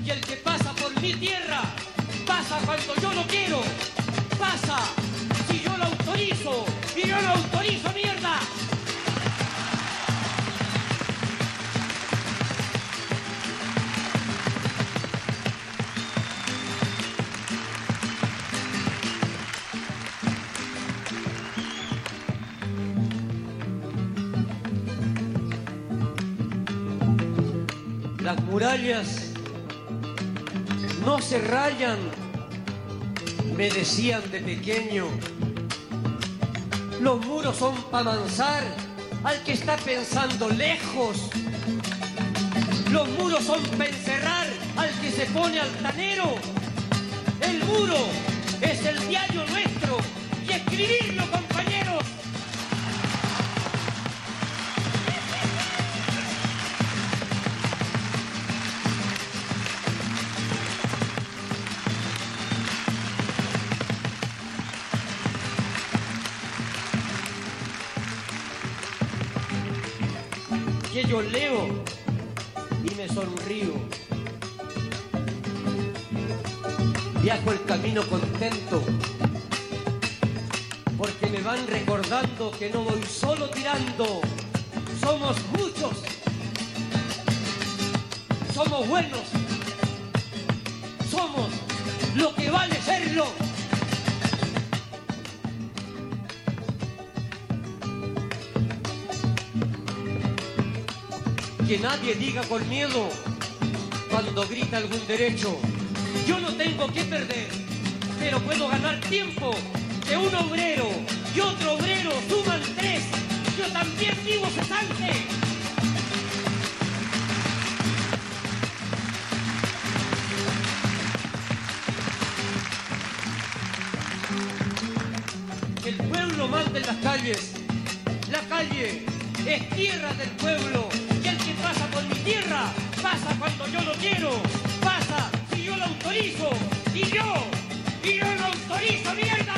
y el que pasa por mi tierra pasa cuando yo no quiero, pasa si yo lo autorizo y yo lo autorizo, mierda. Las murallas no se rayan, me decían de pequeño. Los muros son para amansar al que está pensando lejos. Los muros son para encerrar al que se pone altanero. El muro es el diario nuestro y escribirlo, compañeros. Que yo leo y me sonrío. Viajo el camino contento, porque me van recordando que no voy solo tirando. Somos muchos, somos buenos, somos lo que vale serlo. Que nadie diga con miedo cuando grita algún derecho. Yo no tengo que perder, pero puedo ganar tiempo. Que un obrero y otro obrero suman 3. Yo también vivo cesante. Que el pueblo manda en las calles. La calle es tierra del pueblo. Y el que pasa por mi tierra pasa cuando yo lo quiero. Pasa si yo lo autorizo. Y yo lo autorizo, mierda.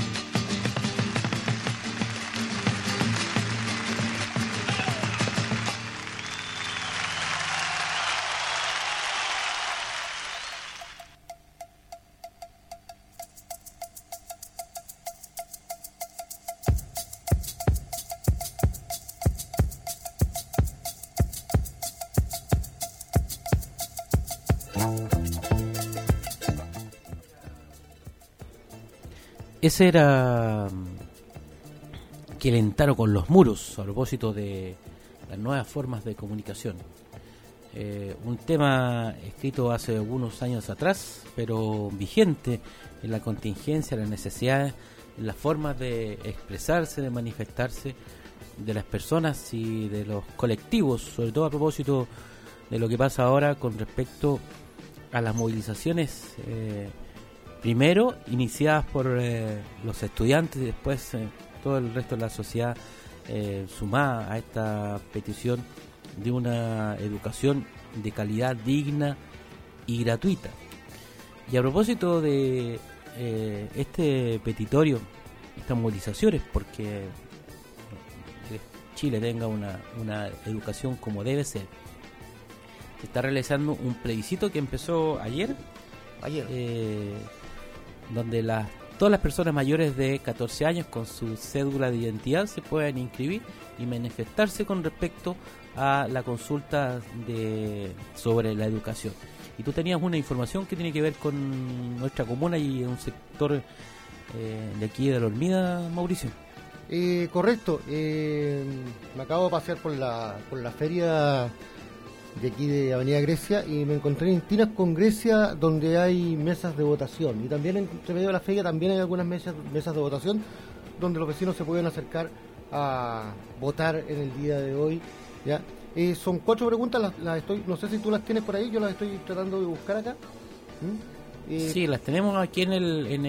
Ese era Quelentaro con los muros, a propósito de las nuevas formas de comunicación. Un tema escrito hace algunos años atrás, pero vigente en la contingencia, las necesidades, en las formas de expresarse, de manifestarse de las personas y de los colectivos, sobre todo a propósito de lo que pasa ahora con respecto a las movilizaciones primero iniciadas por los estudiantes y después todo el resto de la sociedad sumada a esta petición de una educación de calidad digna y gratuita. Y a propósito de este petitorio, estas movilizaciones, porque Chile tenga una educación como debe ser, se está realizando un plebiscito que empezó ayer. Donde todas las personas mayores de 14 años con su cédula de identidad se pueden inscribir y manifestarse con respecto a la consulta sobre la educación. Y tú tenías una información que tiene que ver con nuestra comuna y un sector de aquí de la Hormida, Mauricio. Correcto. Me acabo de pasear por la feria de aquí de Avenida Grecia y me encontré en Tinas con Grecia, donde hay mesas de votación, y también entre medio de la feria también hay algunas mesas de votación donde los vecinos se pueden acercar a votar en el día de hoy, ¿ya? Son 4 preguntas, las estoy, no sé si tú las tienes por ahí, yo las estoy tratando de buscar acá. Sí, las tenemos aquí en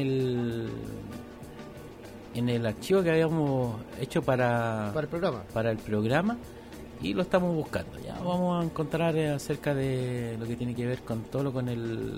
el archivo que habíamos hecho para el programa. Y lo estamos buscando. Ya vamos a encontrar acerca de lo que tiene que ver con todo con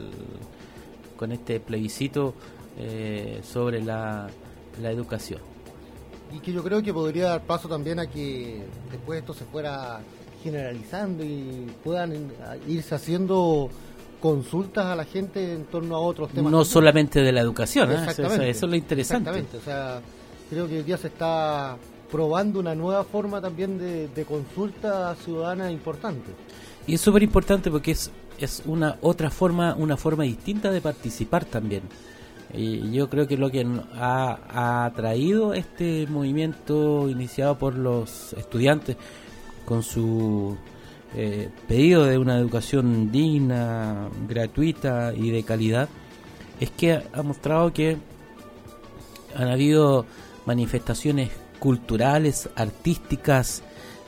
este plebiscito sobre la educación. Y que yo creo que podría dar paso también a que después esto se fuera generalizando y puedan irse haciendo consultas a la gente en torno a otros temas. No solamente de la educación, Exactamente. eso es lo interesante. Exactamente, o sea, creo que hoy día se está probando una nueva forma también de consulta ciudadana importante. Y es súper importante porque es una forma distinta de participar también. Y yo creo que lo que ha traído este movimiento iniciado por los estudiantes con su pedido de una educación digna, gratuita y de calidad, es que ha mostrado que han habido manifestaciones culturales, artísticas,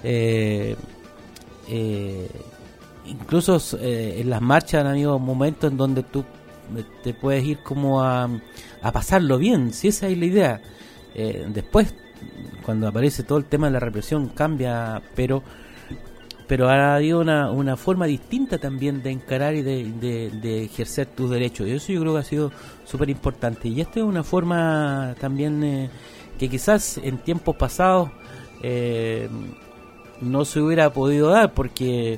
incluso en las marchas han habido momentos en donde tú te puedes ir como a pasarlo bien, si esa es la idea. Después, cuando aparece todo el tema de la represión, cambia, pero ha habido una forma distinta también de encarar y de ejercer tus derechos, y eso yo creo que ha sido súper importante. Y esta es una forma también que quizás en tiempos pasados no se hubiera podido dar, porque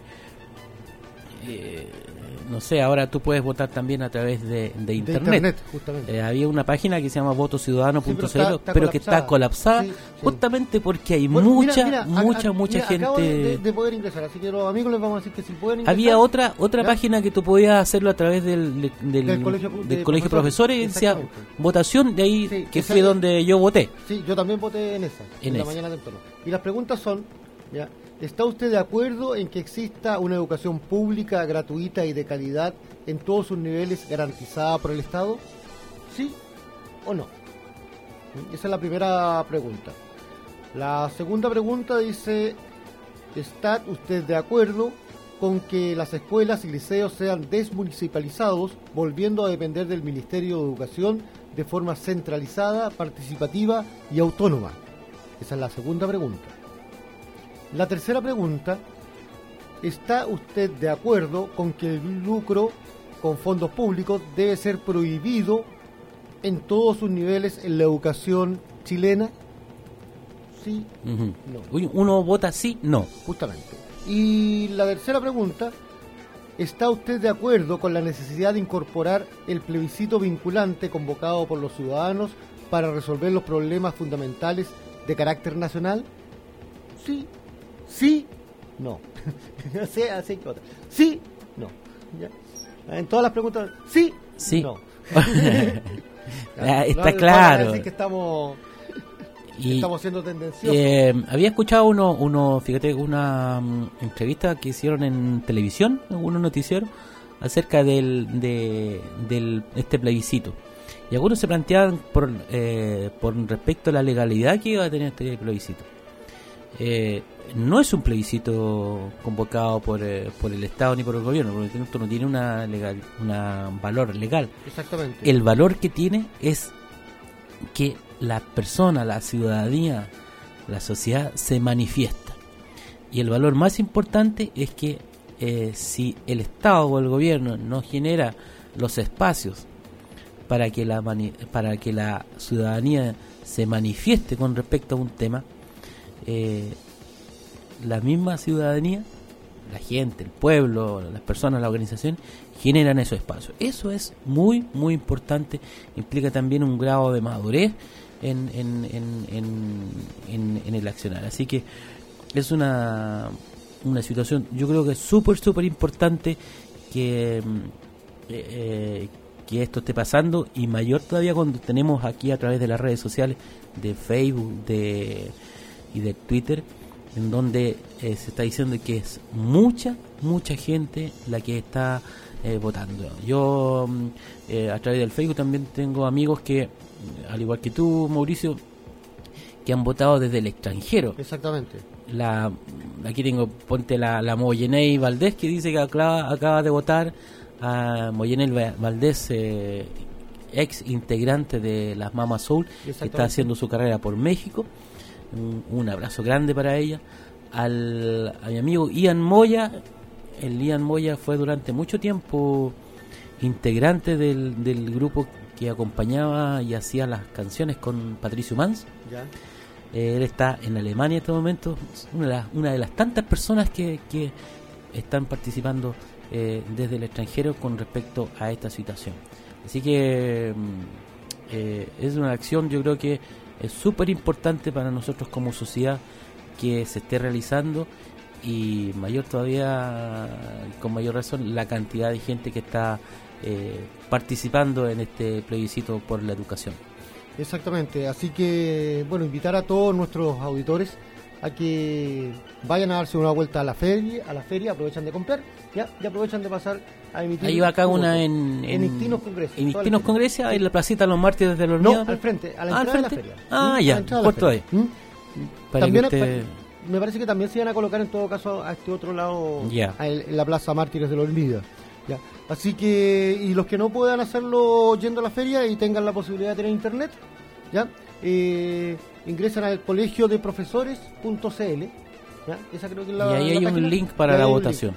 no sé, ahora tú puedes votar también a través de internet. Justamente. Había una página que se llama votociudadano.cl, Sí, pero que está colapsada, Sí. justamente porque hay Bueno, mucha mira, gente. acabo de poder ingresar, así que los amigos les vamos a decir que si pueden ingresar. Había otra ¿Ya? página que tú podías hacerlo a través del colegio de profesores, y decía Exactamente. votación, de ahí Sí, que esa fue es- donde yo voté. Sí, yo también voté en esa, En la esa. mañana temprano. Y las preguntas son, ¿ya? ¿Está usted de acuerdo en que exista una educación pública, gratuita y de calidad en todos sus niveles garantizada por el Estado? ¿Sí o no? Esa es la primera pregunta. La segunda pregunta dice, ¿está usted de acuerdo con que las escuelas y liceos sean desmunicipalizados, volviendo a depender del Ministerio de Educación de forma centralizada, participativa y autónoma? Esa es la segunda pregunta. La tercera pregunta, ¿está usted de acuerdo con que el lucro con fondos públicos debe ser prohibido en todos sus niveles en la educación chilena? Sí, Ujú. no. Uno vota sí, no. Justamente. Y la tercera pregunta, ¿está usted de acuerdo con la necesidad de incorporar el plebiscito vinculante convocado por los ciudadanos para resolver los problemas fundamentales de carácter nacional? Sí, sí, no. Así que otra. Sí, no. ¿Ya? En todas las preguntas, sí, Sí. no. Está No, claro. para decir que estamos siendo tendenciosos. Había escuchado fíjate, una entrevista que hicieron en televisión, algunos noticieros, acerca de este plebiscito. Y algunos se planteaban por respecto a la legalidad que iba a tener este plebiscito. No es un plebiscito convocado por el Estado ni por el gobierno, porque esto no tiene un valor legal. Exactamente. El valor que tiene es que la persona, la ciudadanía, la sociedad se manifiesta. Y el valor más importante es que si el Estado o el gobierno no genera los espacios para que la ciudadanía se manifieste con respecto a un tema, la misma ciudadanía, la gente, el pueblo, las personas, la organización, generan esos espacios. Eso es muy, muy importante. Implica también un grado de madurez en el accionar. Así que es una situación, yo creo que es súper, súper importante que esto esté pasando, y mayor todavía cuando tenemos aquí a través de las redes sociales, de Facebook y de Twitter, en donde se está diciendo que es mucha gente la que está votando. Yo a través del Facebook también tengo amigos que, al igual que tú, Mauricio, que han votado desde el extranjero. Exactamente. Aquí tengo, ponte la Moyeney Valdés, que dice que acaba de votar a Moyeney Valdés, ex integrante de las Mama Soul, que está haciendo su carrera por México. Un abrazo grande para ella. A mi amigo Ian Moya. El Ian Moya fue durante mucho tiempo integrante del grupo que acompañaba y hacía las canciones con Patricio Mans. Ya. Él está en Alemania en este momento, una de las tantas personas que están participando desde el extranjero con respecto a esta situación. Así que es una acción, yo creo que es súper importante para nosotros como sociedad que se esté realizando, y mayor todavía, con mayor razón, la cantidad de gente que está participando en este plebiscito por la educación. Exactamente, así que bueno, invitar a todos nuestros auditores a que vayan a darse una vuelta a la feria, aprovechan de comprar, ya, y aprovechan de pasar a emitir. Ahí va acá una en Ictinos con Grecia. En Ictinos con Grecia, en la placita Los Mártires de los Hormigas. No, al frente, a la entrada de la feria. Ya, puesto ahí. También me parece que también se iban a colocar en todo caso a este otro lado, en la Plaza Mártires de los Hormigas. Ya. Así que, y los que no puedan hacerlo yendo a la feria y tengan la posibilidad de tener internet, ya, ingresan al colegio de profesores.cl, ¿ya? Esa creo que es la, y ahí hay página, un link para la votación.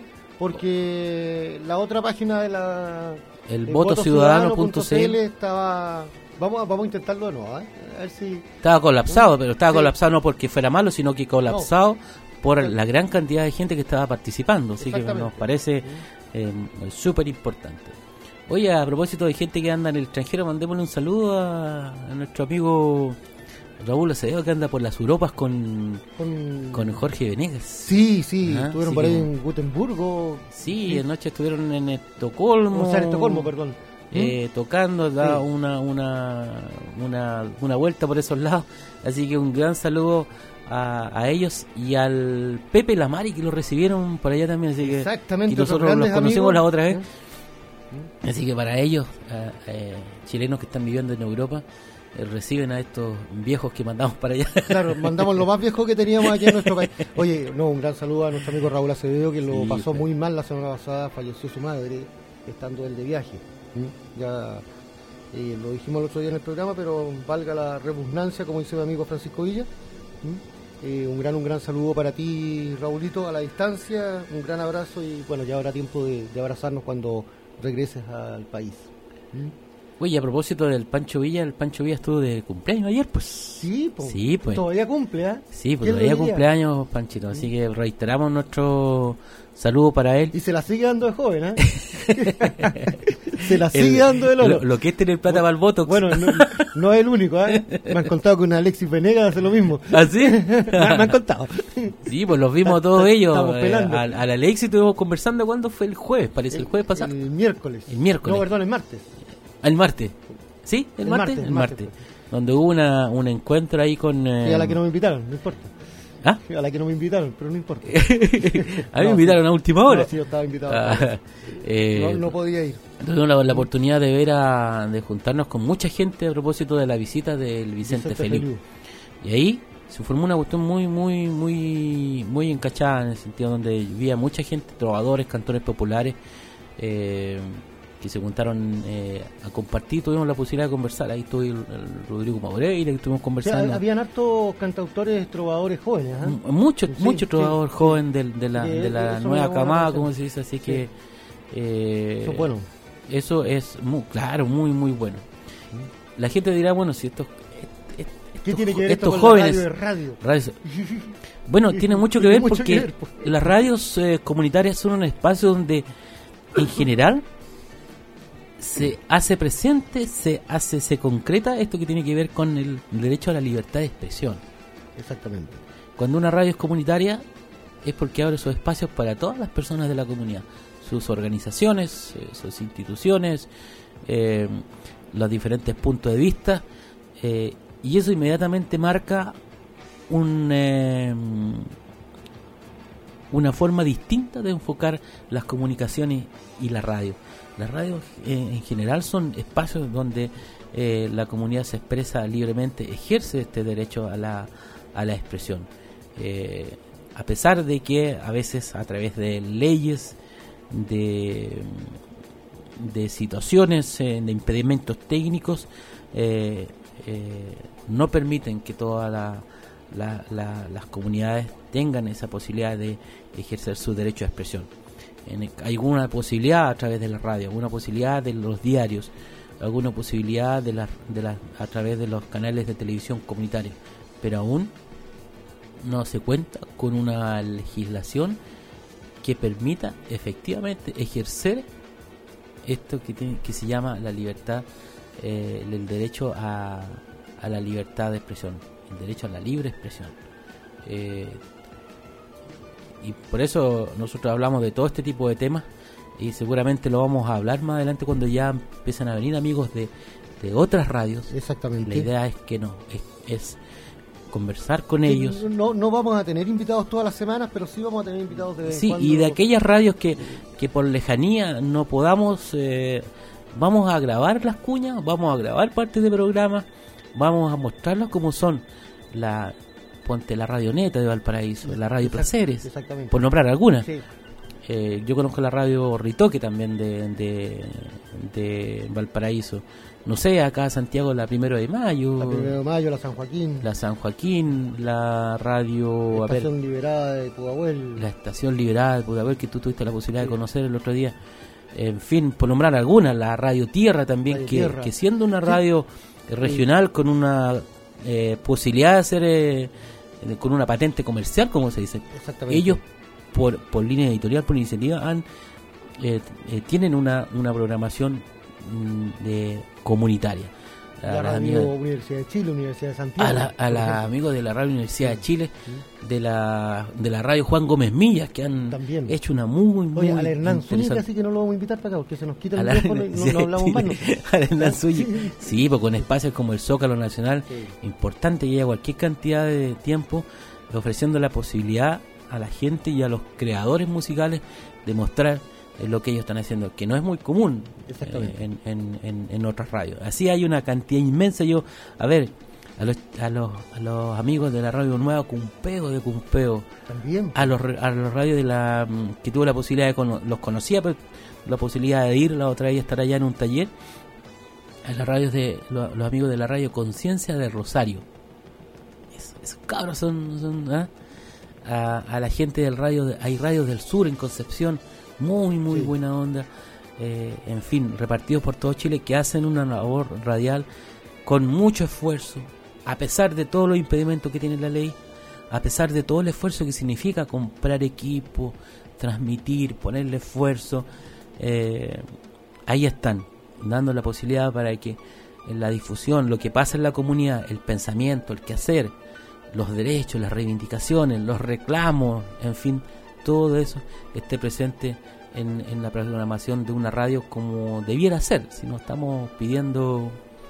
Porque la otra página de el votociudadano.cl estaba. Vamos a intentarlo de nuevo, a ver si. Estaba colapsado, pero estaba colapsado no porque fuera malo, sino que colapsado por la gran cantidad de gente que estaba participando. Así que nos parece súper importante. Oye, a propósito de gente que anda en el extranjero, mandémosle un saludo a nuestro amigo Raúl Acevedo, que anda por las Europas con Jorge Venegas. Sí, estuvieron por ahí en Gotemburgo. Sí, anoche estuvieron en Estocolmo. O sea, en Estocolmo, perdón. Tocando, da una vuelta por esos lados. Así que un gran saludo a ellos y al Pepe Lamari, que lo recibieron por allá también. Así que, exactamente, y nosotros los conocimos la otra vez. Así que para ellos, chilenos que están viviendo en Europa, reciben a estos viejos que mandamos para allá. Claro, mandamos lo más viejo que teníamos aquí en nuestro país. Oye, un gran saludo a nuestro amigo Raúl Acevedo, que lo pasó muy mal la semana pasada, falleció su madre estando él de viaje. Ya lo dijimos el otro día en el programa, pero valga la repugnancia, como dice mi amigo Francisco Villa. Un gran saludo para ti, Raulito, a la distancia, un gran abrazo, y bueno, ya habrá tiempo de abrazarnos cuando regreses al país. Oye, a propósito del Pancho Villa, el Pancho Villa estuvo de cumpleaños ayer, pues. Sí, pues. Todavía cumple, ¿eh? Sí, pues todavía cumpleaños, Panchito. Así que reiteramos nuestro saludo para él. Y se la sigue dando de joven, ¿eh? Se la sigue dando de loro. Lo que es tener plata para el voto. Bueno, no es el único, ¿eh? Me han contado que una Alexis Venegas hace lo mismo. ¿Ah, sí? me han contado. Sí, pues los vimos todos ellos. Estamos pelando. Al Alexis estuvimos conversando, ¿cuándo fue? El jueves, parece, el jueves pasado. El miércoles. No, perdón, el martes. El martes. ¿Sí? ¿El martes? El martes. Donde hubo un encuentro ahí con... Y a la que no me invitaron, no importa. ¿Ah? A la que no me invitaron, pero no importa. A mí me invitaron a última hora. No, sí, yo estaba invitado. No podía ir. Tuvimos la oportunidad de juntarnos con mucha gente a propósito de la visita del Vicente Feliu. Y ahí se formó una cuestión muy encachada, en el sentido donde había mucha gente, trovadores, cantores populares, que se juntaron a compartir. Tuvimos la posibilidad de conversar. Ahí estuvo el Rodrigo Maureira, que estuvimos conversando. O sea, habían hartos cantautores, trovadores jóvenes, ¿eh? Mucho trovador joven de la nueva camada, como se dice. Así que eso es bueno. Eso es muy bueno. La gente dirá, bueno, si ¿qué tiene que ver estos con jóvenes la radio? Bueno, tiene mucho que ver porque las radios comunitarias son un espacio donde en general se hace presente, se concreta esto que tiene que ver con el derecho a la libertad de expresión. Exactamente. Cuando una radio es comunitaria es porque abre esos espacios para todas las personas de la comunidad, sus organizaciones, sus instituciones, los diferentes puntos de vista, y eso inmediatamente marca una forma distinta de enfocar las comunicaciones y la radio. Las radios en general son espacios donde la comunidad se expresa libremente, ejerce este derecho a la expresión, a pesar de que a veces a través de leyes, de situaciones, de impedimentos técnicos, no permiten que todas las comunidades tengan esa posibilidad de ejercer su derecho a expresión. Hay alguna posibilidad a través de la radio, alguna posibilidad de los diarios, alguna posibilidad a través de los canales de televisión comunitarios, pero aún no se cuenta con una legislación que permita efectivamente ejercer esto que se llama la libertad, el derecho a la libertad de expresión, el derecho a la libre expresión. Y por eso nosotros hablamos de todo este tipo de temas, y seguramente lo vamos a hablar más adelante cuando ya empiezan a venir amigos de otras radios. Exactamente. La idea es que es conversar con ellos. No vamos a tener invitados todas las semanas, pero sí vamos a tener invitados de vez en cuando. Y de aquellas radios que por lejanía no podamos, vamos a grabar las cuñas, vamos a grabar partes de programas, vamos a mostrarlas como son. Ponte la Radio Neta de Valparaíso, la Radio Placeres, por nombrar algunas. Sí. Yo conozco la Radio Ritoque también de Valparaíso. No sé, acá Santiago la 1 de Mayo. La 1 de Mayo, la San Joaquín. La San Joaquín, la Radio... La Estación Liberada de Pudahuel. La Estación Liberada de Pudahuel, que tú tuviste la posibilidad de conocer el otro día. En fin, por nombrar algunas, la Radio Tierra también, que siendo una radio regional con una posibilidad de hacer... con una patente comercial, como se dice. Ellos, por línea editorial, por iniciativa, tienen una programación comunitaria. La radio Universidad de Chile, Universidad de Santiago. A los amigos de la radio Universidad de Chile, de la radio Juan Gómez Millas, que han hecho una muy al Hernán Zúñiga, así que no lo vamos a invitar para acá, porque se nos quita el teléfono y no hablamos más. Al Hernán Zúñiga, sí, pues con espacios como el Zócalo Nacional, importante, lleva cualquier cantidad de tiempo, ofreciendo la posibilidad a la gente y a los creadores musicales de mostrar lo que ellos están haciendo, que no es muy común en otras radios. Así hay una cantidad inmensa. A los amigos de la Radio Nueva Cumpeo de Cumpeo, también a los radios de la que tuve la posibilidad los conocía, pero la posibilidad de ir la otra vez, estar allá en un taller, a las radios de los amigos de la Radio Conciencia de Rosario. Esos cabros son a la gente del radio, hay radios del sur en Concepción, muy buena onda, en fin, repartidos por todo Chile, que hacen una labor radial con mucho esfuerzo, a pesar de todos los impedimentos que tiene la ley, a pesar de todo el esfuerzo que significa comprar equipo, transmitir, ponerle esfuerzo. Ahí están, dando la posibilidad para que en la difusión, lo que pasa en la comunidad, el pensamiento, el quehacer, los derechos, las reivindicaciones, los reclamos, en fin, todo eso esté presente en la programación de una radio como debiera ser. Si no estamos pidiendo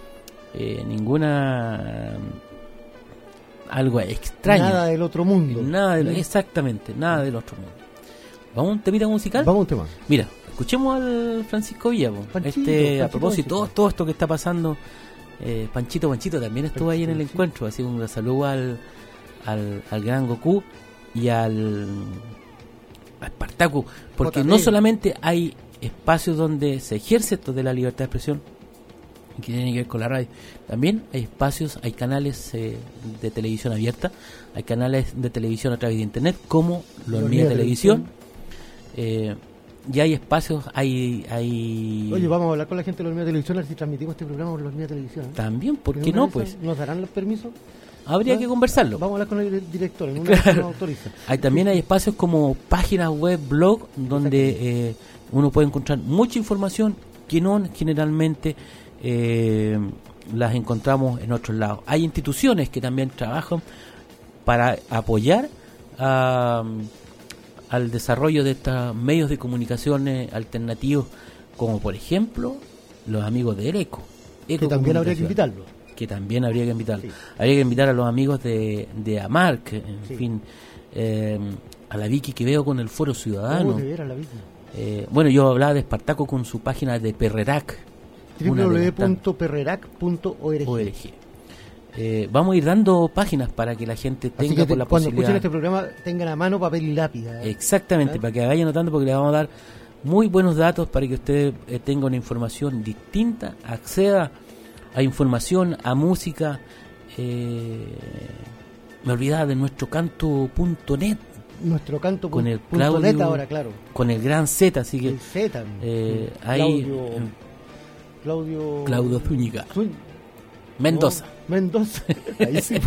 algo extraño, nada del otro mundo, exactamente, nada del otro mundo. ¿Vamos a un temita musical? Vamos a un tema. Mira, escuchemos al Francisco Villa, a propósito, todo esto que está pasando. Panchito también estuvo ahí en el encuentro, así un saludo al gran Goku y al Espartaco, porque no solamente hay espacios donde se ejerce esto de la libertad de expresión que tiene que ver con la radio, también hay espacios, hay canales de televisión abierta, hay canales de televisión a través de internet como Los Hormigas Televisión, y hay espacios, hay... Oye, vamos a hablar con la gente de Los Hormigas Televisión, a ver si transmitimos este programa por Los Hormigas Televisión. También, ¿por qué no? Pues ¿nos darán los permisos? Habría que conversarlo. Vamos a hablar con el director, en una vez que nos autoriza. También hay espacios como páginas web, blog, donde uno puede encontrar mucha información que no generalmente las encontramos en otros lados. Hay instituciones que también trabajan para apoyar al desarrollo de estos medios de comunicación alternativos, como por ejemplo los amigos de ECO. Que también habría que invitarlos. Sí. Habría que invitar a los amigos de AMARC, en fin, a la Vicky que veo con el Foro Ciudadano. Bueno, yo hablaba de Espartaco con su página de Perrerac, www.perrerac.org. Vamos a ir dando páginas para que la gente tenga por la cuando posibilidad. Cuando escuchen este programa tengan a mano papel y lápiz. Exactamente, para que vayan notando, porque le vamos a dar muy buenos datos para que usted tenga una información distinta, acceda a información, a música. Me olvidaba de nuestrocanto.net. Nuestrocanto.net con el Claudio, ahora, claro. Con el gran Z, así que el Z, ahí Claudio Zúñiga. Mendoza. No, Mendoza. Ahí sí.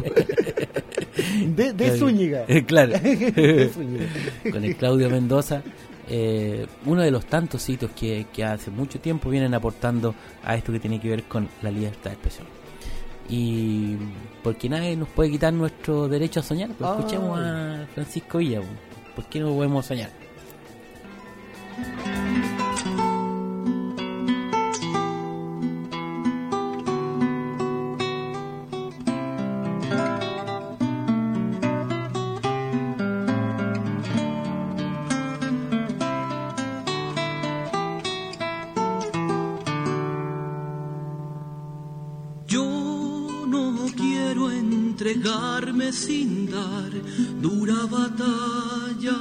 De Zúñiga. Claro. De Zúñiga. Con el Claudio Mendoza. Uno de los tantos sitios que hace mucho tiempo vienen aportando a esto que tiene que ver con la libertad de expresión. Y porque nadie nos puede quitar nuestro derecho a soñar, pues escuchemos a Francisco Villa. ¿Por qué no podemos soñar? Entregarme sin dar dura batalla.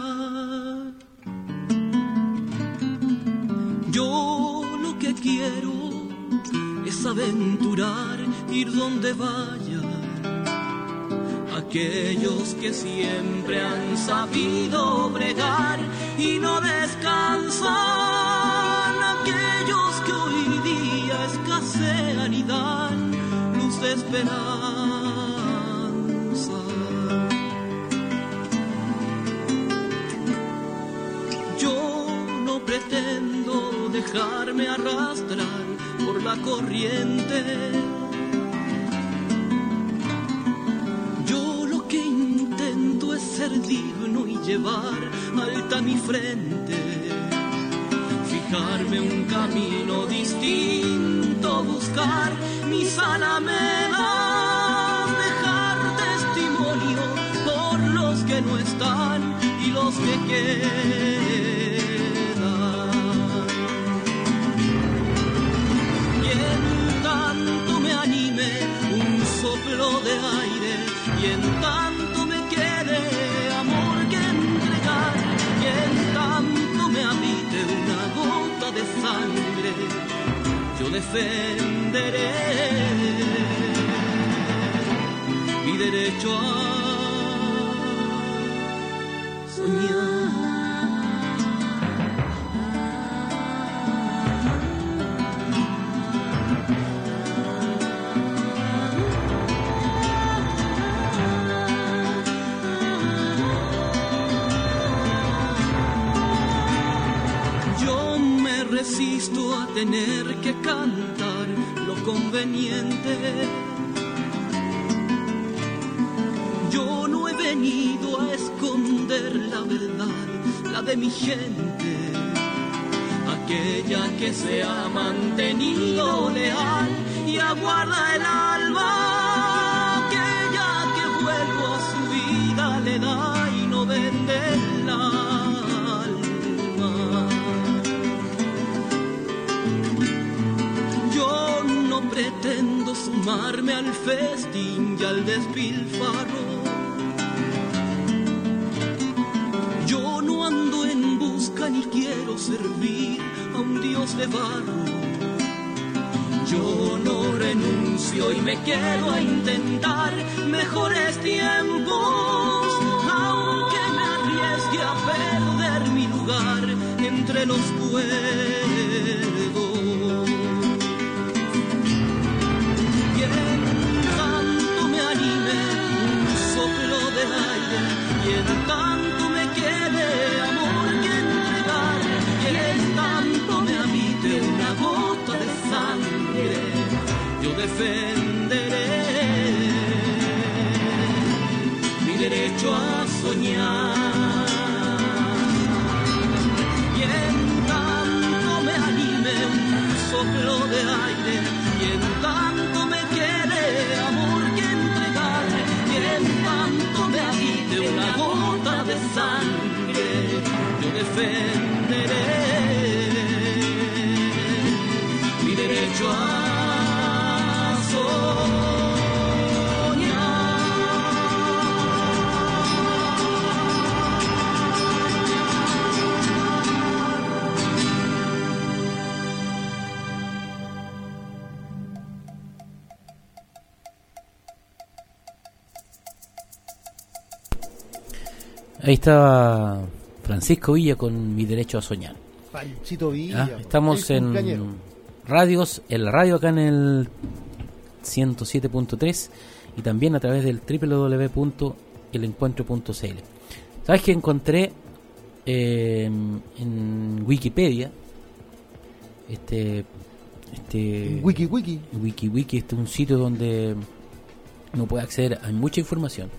Yo lo que quiero es aventurar, ir donde vaya. Aquellos que siempre han sabido bregar y no descansan, aquellos que hoy día escasean y dan luz de esperanza. Pretendo dejarme arrastrar por la corriente. Yo lo que intento es ser digno y llevar alta mi frente, fijarme un camino distinto, buscar mis alamedas, dejar testimonio por los que no están y los que quedan. Soplo de aire y en tanto me quede amor que entregar y en tanto me habite una gota de sangre, yo defenderé mi derecho a soñar. Resisto a tener que cantar lo conveniente. Yo no he venido a esconder la verdad, la de mi gente, aquella que se ha mantenido leal y aguarda el alba, aquella que vuelvo a su vida le da y no vende el alma. Pretendo sumarme al festín y al despilfarro. Yo no ando en busca ni quiero servir a un dios de barro. Yo no renuncio y me quedo a intentar mejores tiempos, aunque me arriesgue a perder mi lugar entre los cuerdos. Del aire y en tanto me quede amor que entregar y en tanto me habite una gota de sangre, yo defenderé mi derecho a soñar. Y en tanto me anime un soplo de aire y en tanto me quede amor que entregar y en tanto me habite una gota de sangre, yo defenderé mi derecho a soñar. Ahí está Francisco Villa con Mi Derecho a Soñar. Panchito Villa. Estamos en radios, en la radio acá en el 107.3 y también a través del www.elencuentro.cl. ¿Sabes que encontré en Wikipedia Wiki. Wiki es un sitio donde uno puede acceder a mucha información?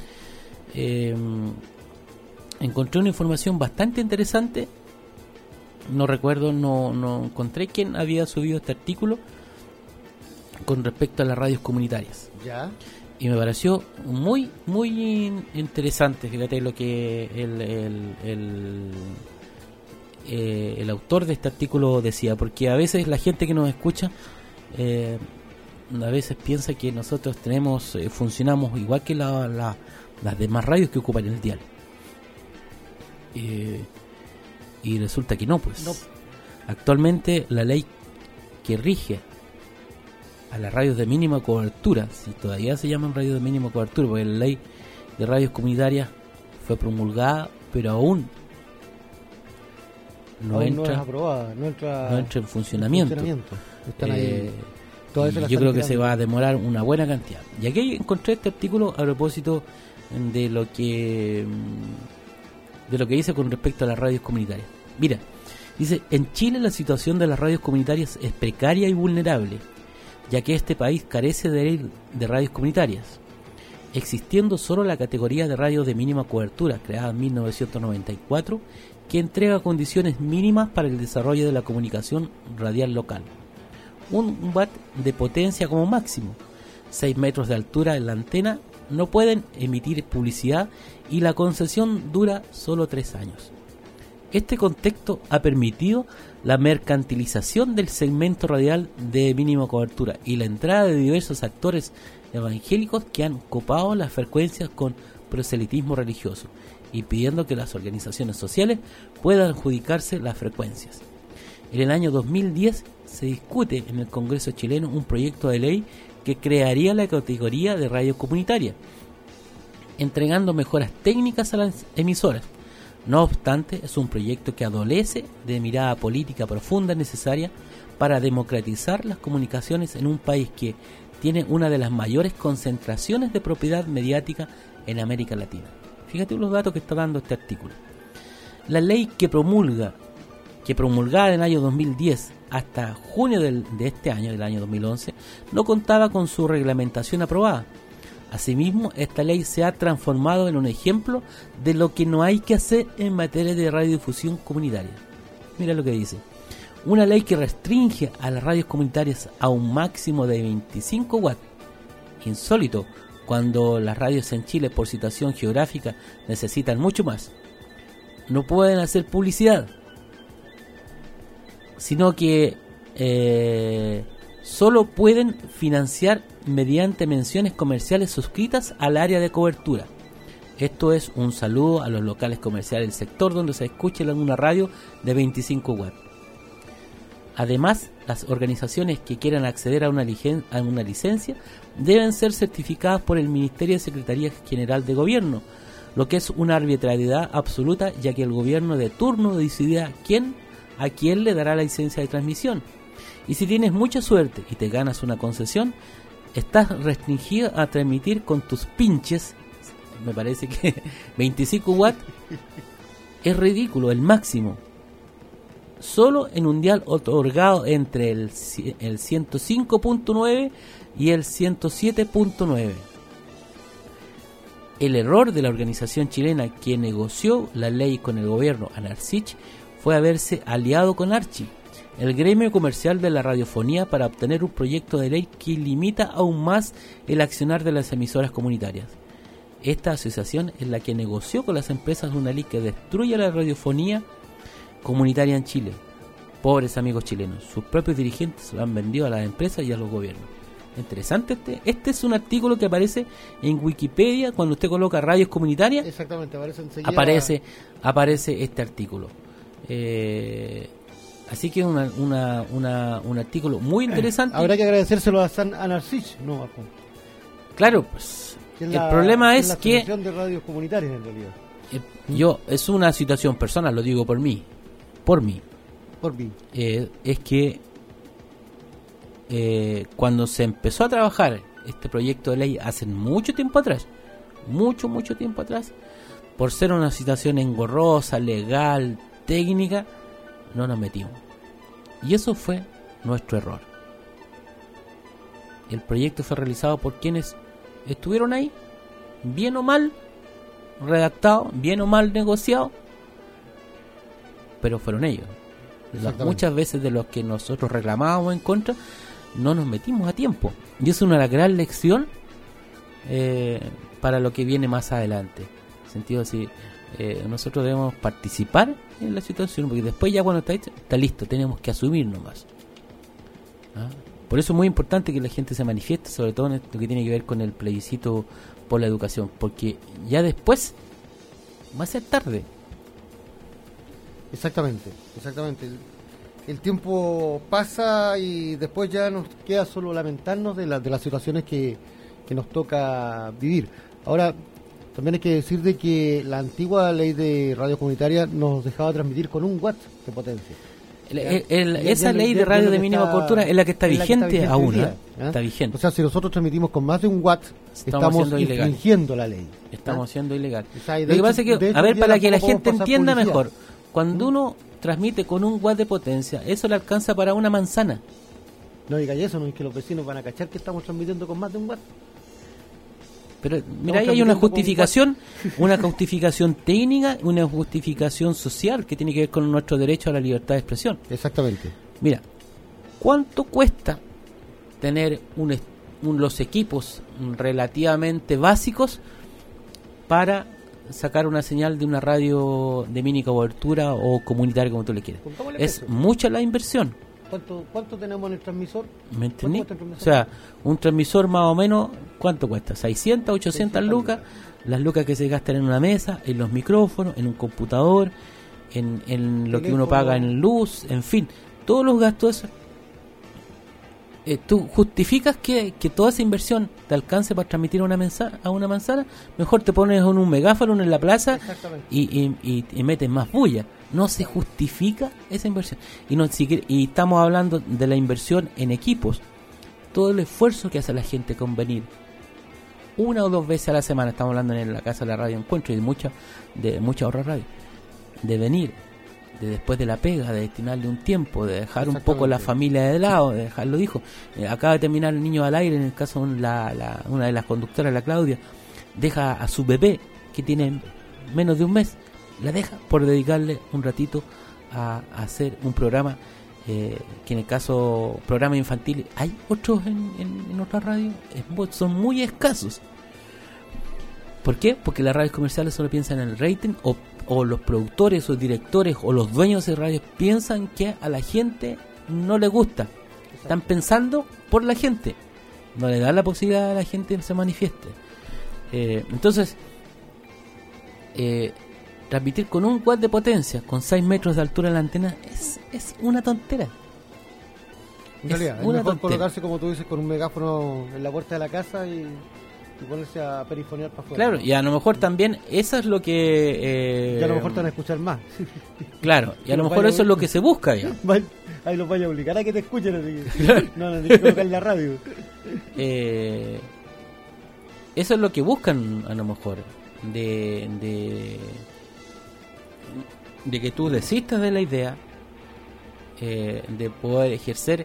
Encontré una información bastante interesante. No recuerdo, no encontré quién había subido este artículo con respecto a las radios comunitarias. Ya. Y me pareció muy interesante. Fíjate lo que el autor de este artículo decía, porque a veces la gente que nos escucha a veces piensa que nosotros funcionamos igual que las demás radios que ocupan el dial, y resulta que no, pues. No. Actualmente la ley que rige a las radios de mínima cobertura, si todavía se llaman radios de mínima cobertura, porque la ley de radios comunitarias fue promulgada, pero aún no es entra aprobada, no entra en funcionamiento. Están ahí. Y yo creo que se va a demorar una buena cantidad. Y aquí encontré este artículo a propósito de lo que dice con respecto a las radios comunitarias. Mira, dice: en Chile la situación de las radios comunitarias es precaria y vulnerable, ya que este país carece de ley de radios comunitarias, existiendo solo la categoría de radios de mínima cobertura, creada en 1994, que entrega condiciones mínimas para el desarrollo de la comunicación radial local. Un watt de potencia como máximo, 6 metros de altura en la antena, no pueden emitir publicidad y la concesión dura solo 3 años. Este contexto ha permitido la mercantilización del segmento radial de mínima cobertura y la entrada de diversos actores evangélicos que han copado las frecuencias con proselitismo religioso, impidiendo que las organizaciones sociales puedan adjudicarse las frecuencias. En el año 2010 se discute en el Congreso chileno un proyecto de ley que crearía la categoría de radio comunitaria, entregando mejoras técnicas a las emisoras. No obstante, es un proyecto que adolece de mirada política profunda necesaria para democratizar las comunicaciones en un país que tiene una de las mayores concentraciones de propiedad mediática en América Latina. Fíjate los datos que está dando este artículo. La ley que promulgada en el año 2010 hasta junio de este año, del año 2011, no contaba con su reglamentación aprobada. Asimismo, esta ley se ha transformado en un ejemplo de lo que no hay que hacer en materia de radiodifusión comunitaria. Mira lo que dice: una ley que restringe a las radios comunitarias a un máximo de 25 watts. Insólito, cuando las radios en Chile, por situación geográfica, necesitan mucho más. No pueden hacer publicidad, sino que solo pueden financiar mediante menciones comerciales suscritas al área de cobertura. Esto es un saludo a los locales comerciales del sector donde se escuche una radio de 25 watts. Además, las organizaciones que quieran acceder a una licencia deben ser certificadas por el Ministerio de Secretaría General de Gobierno, lo que es una arbitrariedad absoluta, ya que el gobierno de turno decidirá a quién le dará la licencia de transmisión. Y si tienes mucha suerte y te ganas una concesión, estás restringido a transmitir con tus pinches, me parece que 25 watts, es ridículo, el máximo. Solo en un dial otorgado entre el 105.9 y el 107.9. El error de la organización chilena que negoció la ley con el gobierno Anarcich fue haberse aliado con Archi, el gremio comercial de la radiofonía, para obtener un proyecto de ley que limita aún más el accionar de las emisoras comunitarias. Esta asociación es la que negoció con las empresas una ley que destruye la radiofonía comunitaria en Chile. Pobres amigos chilenos, sus propios dirigentes lo han vendido a las empresas y a los gobiernos. Interesante este es un artículo que aparece en Wikipedia. Cuando usted coloca radios comunitarias, exactamente, aparece enseguida. Aparece este artículo. Así que un artículo muy interesante. Habrá que agradecérselo a San Anarcich, ¿no? Claro, pues el problema es que la de radios comunitarias en realidad. Es una situación personal, lo digo por mí. Es que cuando se empezó a trabajar este proyecto de ley hace mucho tiempo atrás, mucho tiempo atrás, por ser una situación engorrosa, legal, técnica, no nos metimos. Y eso fue nuestro error. El proyecto fue realizado por quienes estuvieron ahí, bien o mal redactado, bien o mal negociado, pero fueron ellos. Muchas veces de los que nosotros reclamábamos en contra, no nos metimos a tiempo. Y es una gran lección para lo que viene más adelante. En el sentido así, nosotros debemos participar en la situación, porque después ya cuando está listo, tenemos que asumir nomás. ¿Ah? Por eso es muy importante que la gente se manifieste, sobre todo en lo que tiene que ver con el plebiscito por la educación, porque ya después va a ser tarde. Exactamente. El tiempo pasa y después ya nos queda solo lamentarnos de las situaciones que nos toca vivir. Ahora, también hay que decir de que la antigua ley de radio comunitaria nos dejaba transmitir con 1 watt de potencia. Esa ley de radio de mínima cobertura es la que está vigente aún. Está vigente. O sea, si nosotros transmitimos con más de 1 watt, estamos infringiendo la ley. Estamos siendo ilegal. O sea, lo que pasa es que, a ver, para que la gente entienda publicidad mejor, cuando uno transmite con 1 watt de potencia, eso le alcanza para una manzana. No diga eso, no es que los vecinos van a cachar que estamos transmitiendo con más de 1 watt. Pero mira, ahí hay una justificación técnica, una justificación social que tiene que ver con nuestro derecho a la libertad de expresión. Exactamente. Mira, ¿cuánto cuesta tener los equipos relativamente básicos para sacar una señal de una radio de mini cobertura o comunitaria, como tú le quieras? Es mucha la inversión. ¿Cuánto tenemos en el transmisor? ¿Me entendí? O sea, un transmisor más o menos, ¿cuánto cuesta? 600, 800 lucas, las lucas que se gastan en una mesa, en los micrófonos, en un computador, en lo que uno paga en luz, en fin, todos los gastos esos. Tú justificas que toda esa inversión te alcance para transmitir a una manzana, mejor te pones un megáfono en la plaza y metes más bulla. No se justifica esa inversión. Y estamos hablando de la inversión en equipos. Todo el esfuerzo que hace la gente con venir 1 o 2 veces a la semana, estamos hablando en la casa de la radio Encuentro y de mucha otra radio, de venir, de después de la pega, de destinarle un tiempo, de dejar un poco la familia de lado, de dejarlo hijo. Acaba de terminar el niño al aire, en el caso de una de las conductoras, la Claudia, deja a su bebé que tiene menos de un mes, la deja por dedicarle un ratito a hacer un programa que en el caso programa infantil hay otros en otras radios, son muy escasos. ¿Por qué? Porque las radios comerciales solo piensan en el rating, o los productores o directores o los dueños de radios piensan que a la gente no le gusta. Están pensando por la gente, no le dan la posibilidad a la gente que se manifieste. Entonces transmitir con 1 watt de potencia, con 6 metros de altura en la antena, es una tontera. En realidad, es mejor colocarse, como tú dices, con un megáfono en la puerta de la casa y ponerse a perifonear para afuera. Claro, y a lo mejor también eso es lo que... y a lo mejor te van a escuchar más. Claro, y a lo mejor eso es lo que se busca ya. Ahí los vaya a obligar a que te escuchen, así que no tienes que colocar en la radio. Eso es lo que buscan a lo mejor, de que tú desistas de la idea de poder ejercer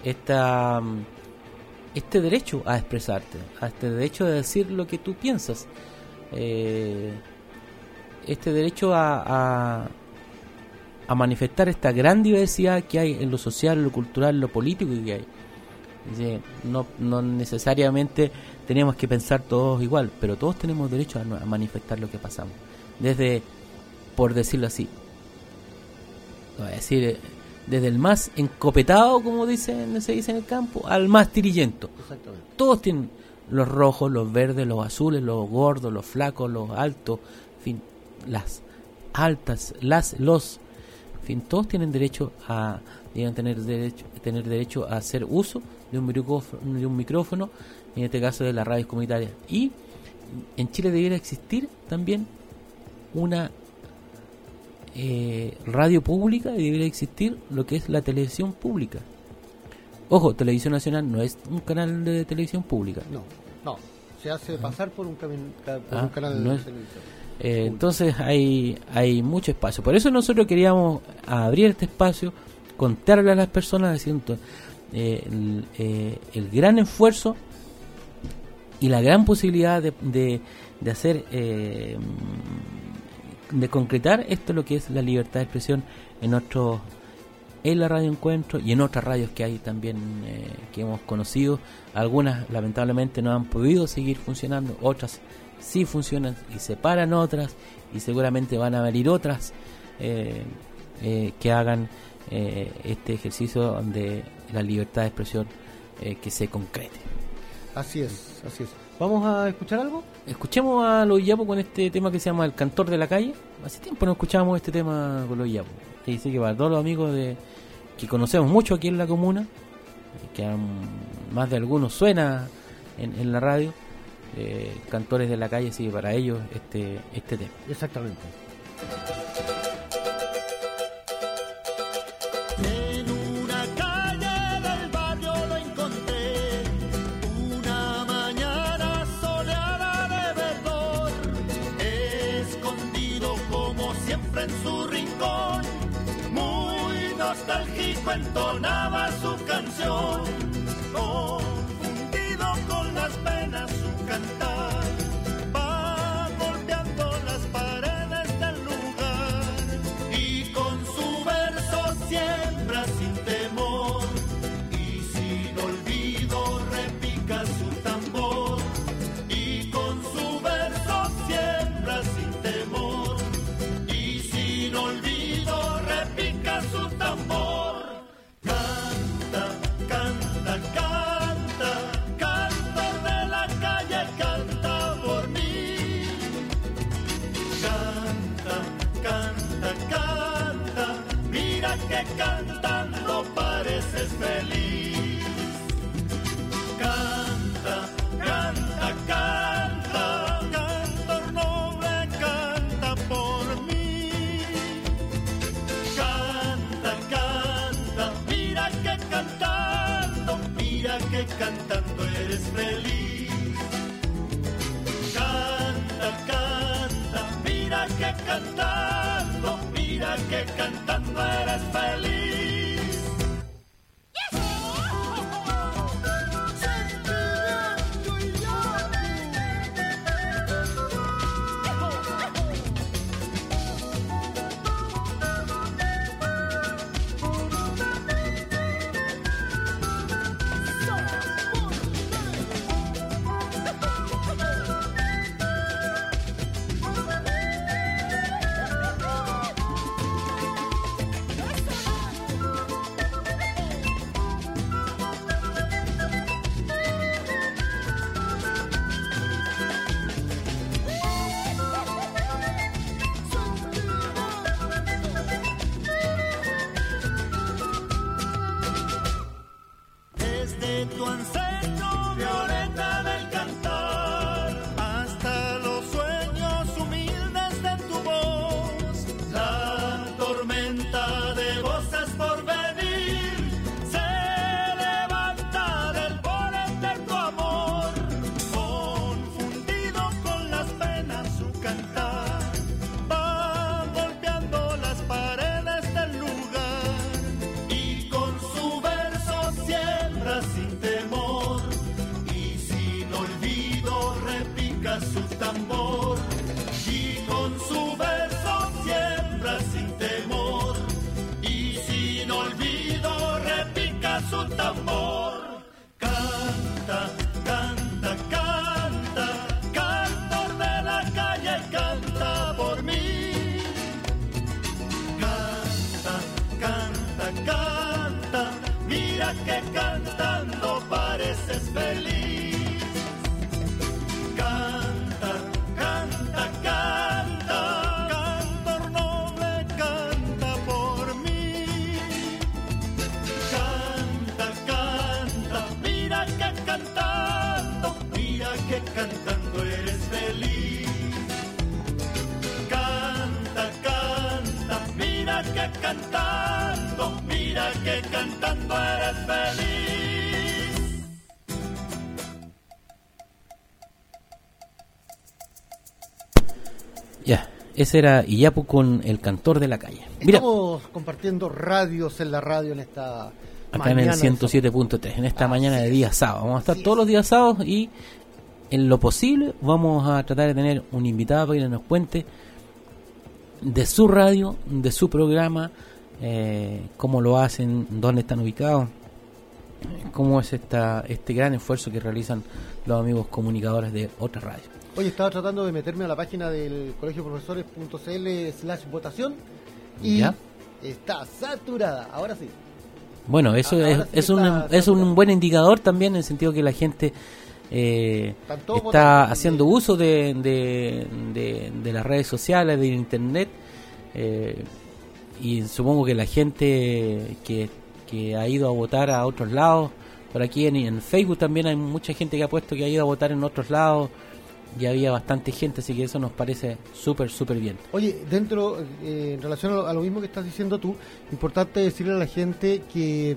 este derecho a expresarte, a este derecho de decir lo que tú piensas, este derecho a manifestar esta gran diversidad que hay en lo social, lo cultural, lo político que hay. No necesariamente tenemos que pensar todos igual, pero todos tenemos derecho a manifestar lo que pasamos, desde, por decirlo así, voy a decir, desde el más encopetado, como se dice en el campo, al más tirillento. Exactamente. Todos tienen los rojos, los verdes, los azules, los gordos, los flacos, los altos, en fin, las altas, los, en fin, todos tienen derecho deben tener derecho a hacer uso de un micrófono, en este caso de las radios comunitarias. Y en Chile debiera existir también una radio pública, y debería existir lo que es la televisión pública, Ojo, Televisión Nacional no es un canal de televisión pública. No, se hace pasar por un canal no de es- televisión. Entonces hay mucho espacio. Por eso nosotros queríamos abrir este espacio, contarle a las personas diciendo el gran esfuerzo y la gran posibilidad de hacer, de concretar esto, lo que es la libertad de expresión en la Radio Encuentro y en otras radios que hay también, que hemos conocido. Algunas lamentablemente no han podido seguir funcionando, otras sí funcionan y se paran otras, y seguramente van a venir otras que hagan este ejercicio de la libertad de expresión que se concrete. Así es. ¿Vamos a escuchar algo? Escuchemos a Los Yapos con este tema que se llama El Cantor de la Calle. Hace tiempo no escuchábamos este tema con Los Yapos. Y dice que para todos los amigos que conocemos mucho aquí en la comuna, que más de algunos suena en la radio, Cantores de la Calle, sigue para ellos este tema. Exactamente. En una calle del barrio lo encontré, una mañana soleada de verdor, escondido como siempre en su rincón, muy nostálgico entonaba su canción, confundido con las penas su cantar, va golpeando las paredes del lugar y con su verso siembra sin temor y sin olvido repica su tambor y con su verso siembra sin temor y sin olvido repica su tambor. Canta, canta, canta, cantor de la calle, canta por mí. Canta, canta, canta, mira que cantando pareces feliz. Canta, canta, canta, cantor noble, canta por mí. Canta, canta, mira que cantando eres feliz. Canta, canta, mira que cantando eres feliz. Desde tu ancestro violeta del cantar hasta los sueños humildes de tu voz, la tormenta de voces por venir se levanta del poder de tu amor, confundido con las penas su cantar va golpeando las paredes del lugar y con su verso siembra sin temor y sin olvido repica su tambor y con su verso siembra sin temor y sin olvido repica su tambor. Canta, canta, canta, cantor de la calle, canta por mí. Canta, canta, canta, mira que cantando pareces feliz. Canta, canta, canta, cantor noble, canta por mí. Canta, canta, mira que cantando eres feliz. Canta, canta, mira que cantando eres feliz. Ya, ese era Iyapu con El Cantor de la Calle. Mira, Estamos compartiendo radios en la radio en esta acá en el 107.3, en esta mañana de día sábado. Vamos a estar todos los días sábados y en lo posible vamos a tratar de tener un invitado para que nos cuente de su radio, de su programa, cómo lo hacen, dónde están ubicados, cómo es este gran esfuerzo que realizan los amigos comunicadores de otras radios. Oye, estaba tratando de meterme a la página del colegioprofesores.cl/votación y ¿Ya? está saturada, ahora sí. Bueno, eso Ahora sí es está un buen indicador también, en el sentido que la gente está haciendo uso de las redes sociales, de internet, y supongo que la gente que ha ido a votar a otros lados, por aquí en Facebook también hay mucha gente que ha puesto que ha ido a votar en otros lados, y había bastante gente, así que eso nos parece súper bien. Oye, en relación a lo mismo que estás diciendo tú, importante decirle a la gente que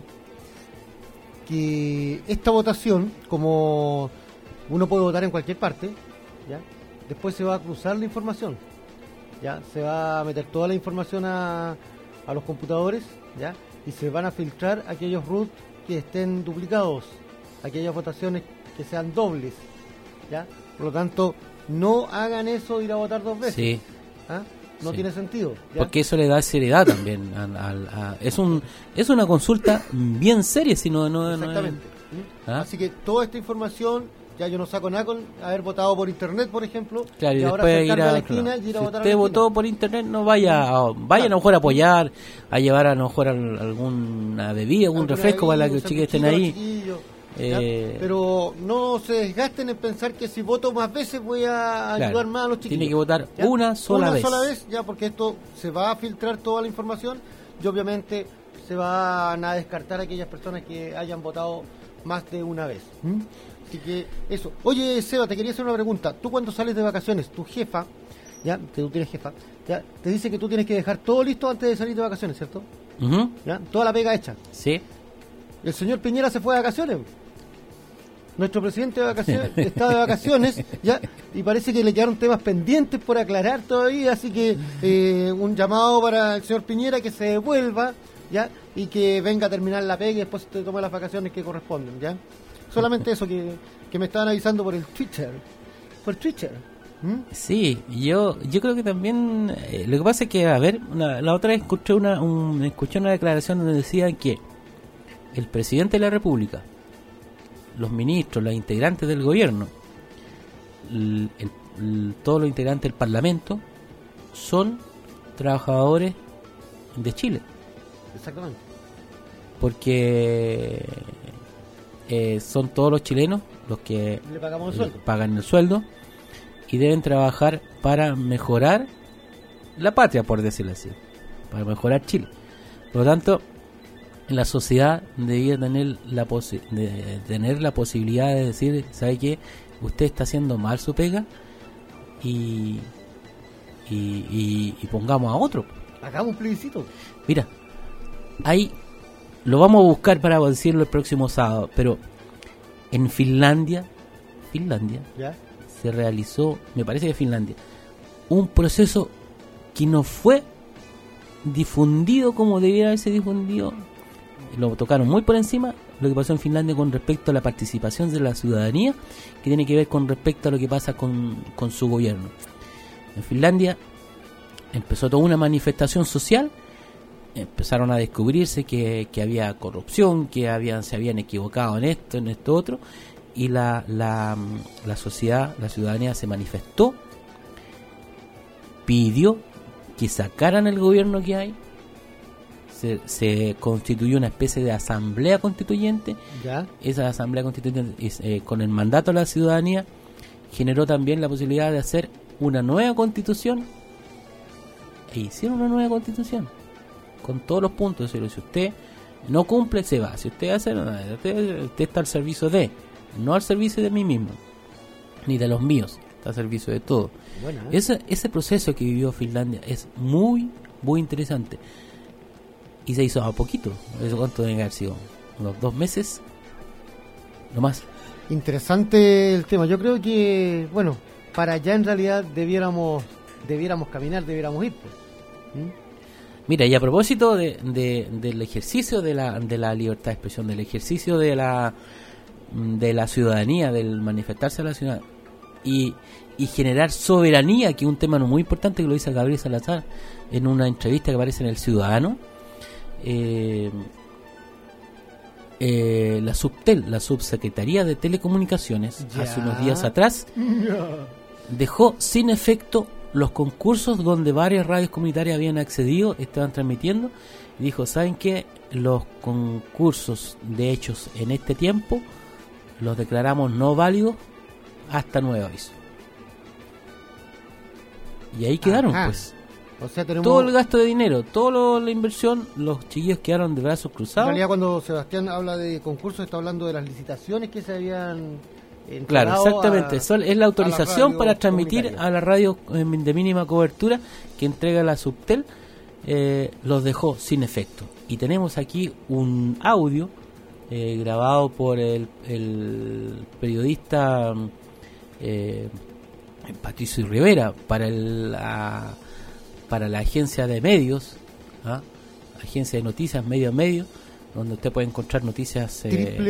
esta votación, como uno puede votar en cualquier parte, ¿ya? Después se va a cruzar la información, ¿ya? Se va a meter toda la información a los computadores, ¿ya? Y se van a filtrar aquellos RUT que estén duplicados, aquellas votaciones que sean dobles, ¿ya? Por lo tanto, no hagan eso de ir a votar dos veces. Sí. ¿Ah? No Sí. tiene sentido, ¿ya? Porque eso le da seriedad también. Es una consulta bien seria, si no Exactamente. ¿Ah? Así que toda esta información, ya yo no saco nada con haber votado por internet, por ejemplo, Claro, y ahora después ir acercarme a la otro esquina lado. y ir a Si votar a usted la votó esquina. por internet, no vaya a lo mejor a apoyar, a llevar a lo mejor alguna bebida, algún Alguna refresco para que bebida, los chiquillos estén sanguchito, ahí. los chiquillos, ¿ya? Eh, Pero no se desgasten en pensar que si voto más veces voy a Claro, ayudar más a los chiquillos. tiene que votar ¿ya? una sola vez. Una sola vez, ya, porque esto se va a filtrar toda la información y obviamente se van a descartar aquellas personas que hayan votado más de una vez. Así que eso. Oye, Seba, te quería hacer una pregunta. Tú cuando sales de vacaciones, tu jefa, ya, que tú tienes jefa, ya, te dice que tú tienes que dejar todo listo antes de salir de vacaciones, ¿cierto? Ujú, ¿Ya? Toda la pega hecha. sí. El señor Piñera se fue de vacaciones. Nuestro presidente de vacaciones, está de vacaciones, ya, y parece que le quedaron temas pendientes por aclarar todavía, así que un llamado para el señor Piñera que se devuelva, ya, y que venga a terminar la pega y después te tome las vacaciones que corresponden, ya. Solamente eso que me estaban avisando por el Twitter. Por Twitter. Sí, yo creo que también lo que pasa es que, a ver, la otra vez escuché una declaración donde decían que el presidente de la República, los ministros, los integrantes del gobierno, todos los integrantes del Parlamento son trabajadores de Chile, Exactamente. porque son todos los chilenos los que Le pagamos el sueldo. pagan el sueldo y deben trabajar para mejorar la patria, por decirlo así, para mejorar Chile. Por lo tanto, la sociedad debía tener la posibilidad de decir, ¿sabe qué? Usted está haciendo mal su pega y pongamos a otro. Hagamos un plebiscito. Mira, ahí lo vamos a buscar para decirlo el próximo sábado, pero en Finlandia ¿Ya? se realizó, me parece que Finlandia, un proceso que no fue difundido como debiera haberse difundido. Lo tocaron muy por encima lo que pasó en Finlandia con respecto a la participación de la ciudadanía, que tiene que ver con respecto a lo que pasa con su gobierno. En Finlandia empezó toda una manifestación social, empezaron a descubrirse que había corrupción, que se habían equivocado en esto otro, y la sociedad, la ciudadanía se manifestó, pidió que sacaran el gobierno que hay. Se constituyó una especie de asamblea constituyente. ¿Ya? Esa asamblea constituyente, con el mandato de la ciudadanía, generó también la posibilidad de hacer una nueva constitución, e hicieron una nueva constitución con todos los puntos. Si usted no cumple, se va. Si usted hace, usted está al servicio de, no al servicio de mí mismo ni de los míos, está al servicio de todo. Buena, ¿eh? Ese proceso que vivió Finlandia es muy interesante. Y se hizo a poquito. ¿Eso cuánto debe haber sido? Unos 2 meses, no más. Interesante el tema. Yo creo que, bueno, para allá en realidad debiéramos debiéramos caminar, debiéramos ir. Pues. Mira, y a propósito del ejercicio de la libertad de expresión, del ejercicio de la ciudadanía, del manifestarse a la ciudad y generar soberanía, que es un tema muy importante que lo dice Gabriel Salazar en una entrevista que aparece en El Ciudadano. La Subtel, la Subsecretaría de Telecomunicaciones, hace unos días atrás dejó sin efecto los concursos donde varias radios comunitarias habían accedido, estaban transmitiendo, y dijo, ¿saben qué? Los concursos de hechos en este tiempo los declaramos no válidos hasta nuevo aviso. Y ahí quedaron, pues. O sea, tenemos... Todo el gasto de dinero, toda la inversión, los chiquillos quedaron de brazos cruzados. En realidad, cuando Sebastián habla de concursos, está hablando de las licitaciones que se habían... Claro, exactamente. Es la autorización para transmitir a la radio de mínima cobertura que entrega la Subtel. Los dejó sin efecto. Y tenemos aquí un audio grabado por el periodista Patricio Rivera para la agencia de medios, agencia de noticias Medio, donde usted puede encontrar noticias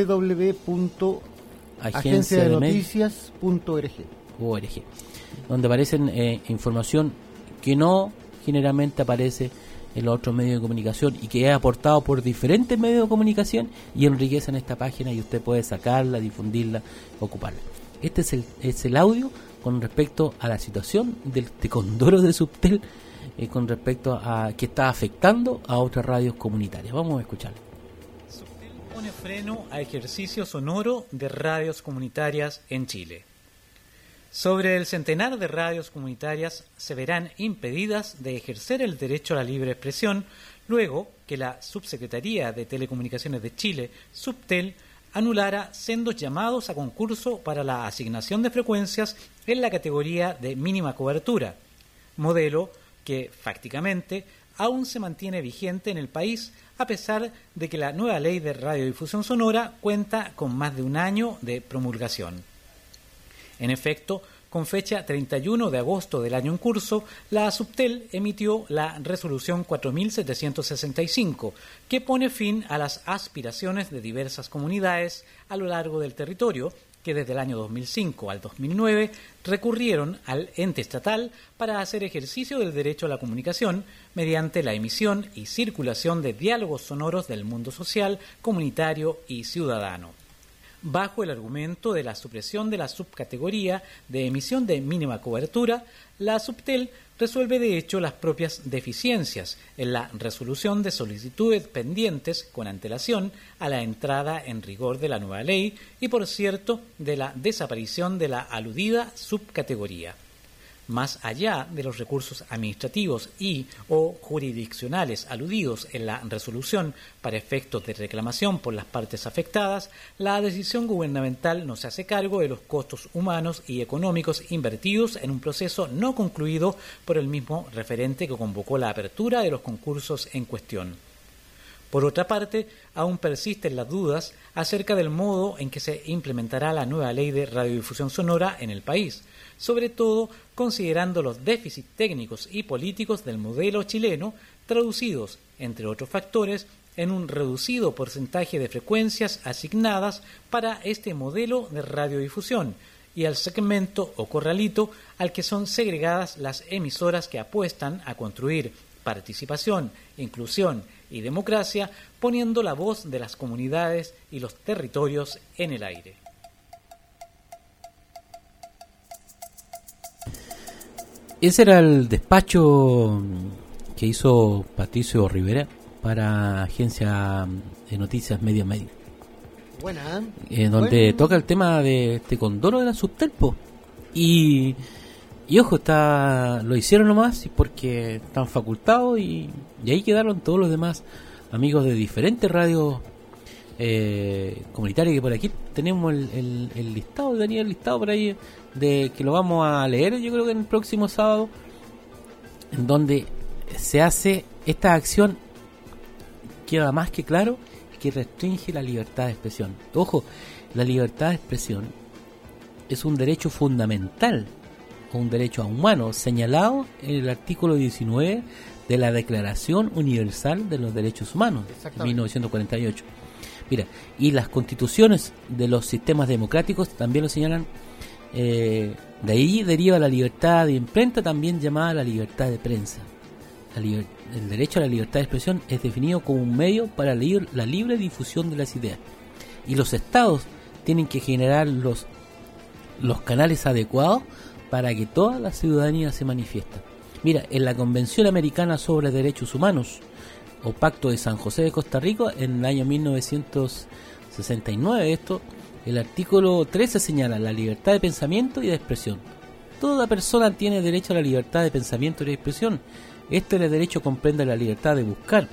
www.agenciadenoticias.org, donde aparecen información que no generalmente aparece en los otros medios de comunicación y que es aportado por diferentes medios de comunicación y enriquecen esta página y usted puede sacarla, difundirla, ocuparla. Este es el audio con respecto a la situación del Condoro de Subtel, con respecto a que está afectando a otras radios comunitarias. Vamos a escucharlo. Subtel pone freno a ejercicio sonoro de radios comunitarias en Chile. Sobre el centenar de radios comunitarias se verán impedidas de ejercer el derecho a la libre expresión luego que la Subsecretaría de Telecomunicaciones de Chile, Subtel, anulara sendos llamados a concurso para la asignación de frecuencias en la categoría de mínima cobertura, modelo que fácticamente aún se mantiene vigente en el país a pesar de que la nueva ley de radiodifusión sonora cuenta con más de un año de promulgación. En efecto, con fecha 31 de agosto del año en curso, la Subtel emitió la resolución 4765, que pone fin a las aspiraciones de diversas comunidades a lo largo del territorio, que desde el año 2005 al 2009 recurrieron al ente estatal para hacer ejercicio del derecho a la comunicación mediante la emisión y circulación de diálogos sonoros del mundo social, comunitario y ciudadano. Bajo el argumento de la supresión de la subcategoría de emisión de mínima cobertura, la Subtel resuelve de hecho las propias deficiencias en la resolución de solicitudes pendientes con antelación a la entrada en rigor de la nueva ley y, por cierto, de la desaparición de la aludida subcategoría. Más allá de los recursos administrativos y o jurisdiccionales aludidos en la resolución para efectos de reclamación por las partes afectadas, la decisión gubernamental no se hace cargo de los costos humanos y económicos invertidos en un proceso no concluido por el mismo referente que convocó la apertura de los concursos en cuestión. Por otra parte, aún persisten las dudas acerca del modo en que se implementará la nueva ley de radiodifusión sonora en el país, sobre todo considerando los déficits técnicos y políticos del modelo chileno, traducidos, entre otros factores, en un reducido porcentaje de frecuencias asignadas para este modelo de radiodifusión y al segmento o corralito al que son segregadas las emisoras que apuestan a construir participación, inclusión y democracia, poniendo la voz de las comunidades y los territorios en el aire. Ese era el despacho que hizo Patricio Rivera para Agencia de Noticias Medio. Buena, donde toca el tema de este Condoro de la Subtel, y ojo, lo hicieron nomás porque están facultados y ahí quedaron todos los demás amigos de diferentes radios comunitarias, que por aquí tenemos el listado, tenía el listado por ahí, de que lo vamos a leer yo creo que en el próximo sábado, en donde se hace esta acción. Queda más que claro que restringe la libertad de expresión. Ojo, la libertad de expresión es un derecho fundamental o un derecho humano señalado en el artículo 19 de la Declaración Universal de los Derechos Humanos de 1948. Mira, y las constituciones de los sistemas democráticos también lo señalan. De ahí deriva la libertad de imprenta, también llamada la libertad de prensa. El derecho a la libertad de expresión es definido como un medio para la libre difusión de las ideas. Y los estados tienen que generar los canales adecuados para que toda la ciudadanía se manifieste. Mira, en la Convención Americana sobre Derechos Humanos, o Pacto de San José de Costa Rica, en el año 1969, el artículo 13 señala la libertad de pensamiento y de expresión. Toda persona tiene derecho a la libertad de pensamiento y de expresión. Este derecho comprende la libertad de buscar,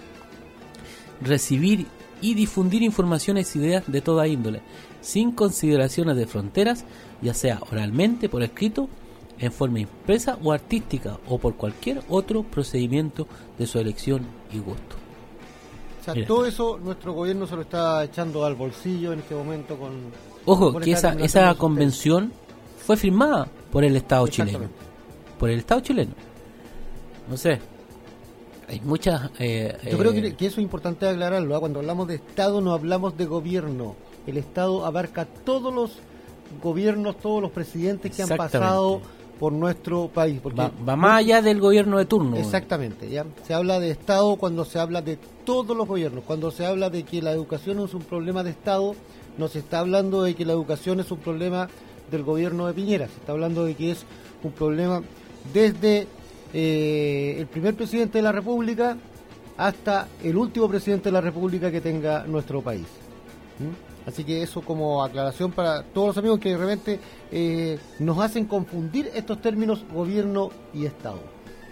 recibir y difundir informaciones e ideas de toda índole, sin consideraciones de fronteras, ya sea oralmente, por escrito, en forma impresa o artística, o por cualquier otro procedimiento de su elección y gusto. O sea, Mira, todo eso nuestro gobierno se lo está echando al bolsillo en este momento con... Ojo, con que esta esa convención fue firmada por el Estado chileno. Exactamente. Por el Estado chileno. No sé. Hay muchas... Yo creo que eso es importante aclararlo, ¿eh? Cuando hablamos de Estado no hablamos de gobierno. El Estado abarca todos los gobiernos, todos los presidentes que han pasado por nuestro país. Porque va más allá del gobierno de turno. Exactamente, ¿ya? Se habla de Estado cuando se habla de todos los gobiernos. Cuando se habla de que la educación es un problema de Estado, no se está hablando de que la educación es un problema del gobierno de Piñera. Se está hablando de que es un problema desde el primer presidente de la República hasta el último presidente de la República que tenga nuestro país. Así que eso como aclaración para todos los amigos que de repente nos hacen confundir estos términos gobierno y Estado.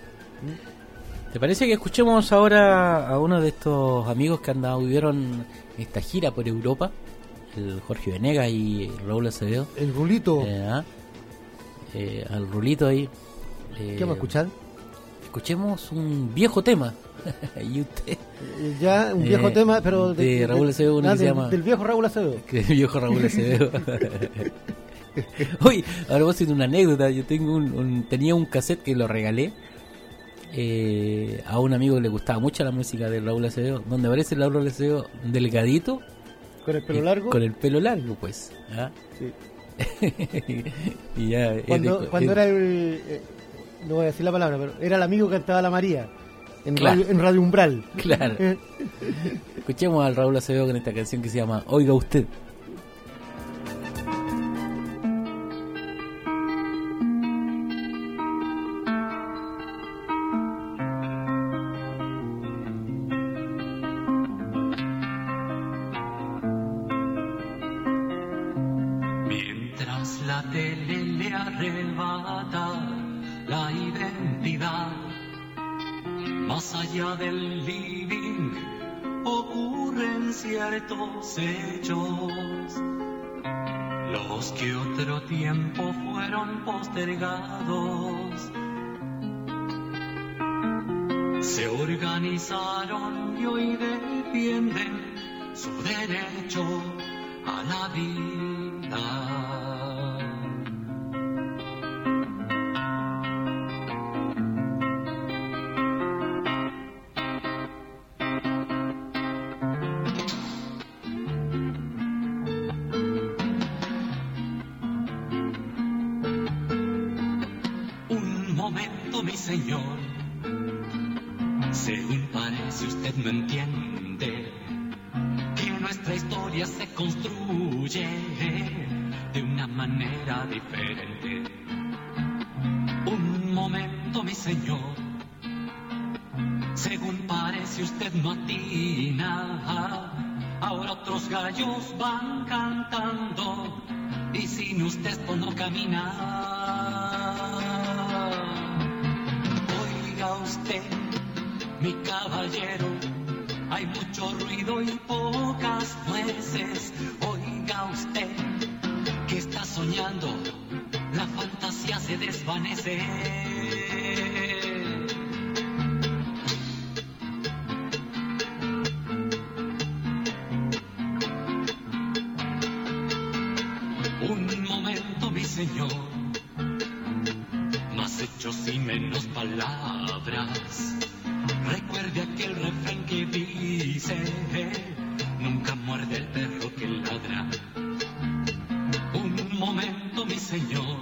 ¿Te parece que escuchemos ahora a uno de estos amigos que hubieron esta gira por Europa? El Jorge Venegas y el Raúl Acevedo. El Rulito. Al Rulito ahí. ¿Qué vamos a escuchar? Escuchemos un viejo tema. Y usted, ya, un viejo tema, pero de Raúl Acevedo, uno que se llama... Del viejo Raúl Acevedo. Que el viejo Raúl Acevedo. Oye, ahora voy a hacer una anécdota. Yo tenía un cassette que lo regalé a un amigo que le gustaba mucho la música de Raúl Acevedo, donde aparece el Raúl Acevedo delgadito. ¿Con el pelo largo? Con el pelo largo, pues. ¿Ah? Sí. Y ya, cuando era no voy a decir la palabra, pero era el amigo que cantaba la María en, claro. en Radio Umbral. Claro. Escuchemos al Raúl Acevedo con esta canción que se llama Oiga Usted. Mientras la tele le arrebata la identidad, más allá del living ocurren ciertos hechos, los que otro tiempo fueron postergados. Se organizaron y hoy defienden su derecho a la vida. Mi señor, según parece usted no entiende que nuestra historia se construye de una manera diferente. Un momento, mi señor, según parece usted no atina, ahora otros gallos van cantando y sin usted esto no camina. Usted, mi caballero, hay mucho ruido y pocas nueces. Oiga usted, que está soñando, la fantasía se desvanece. Un momento, mi señor, menos palabras. Recuerde aquel refrán que dice: nunca muerde el perro que ladra. Un momento, mi señor,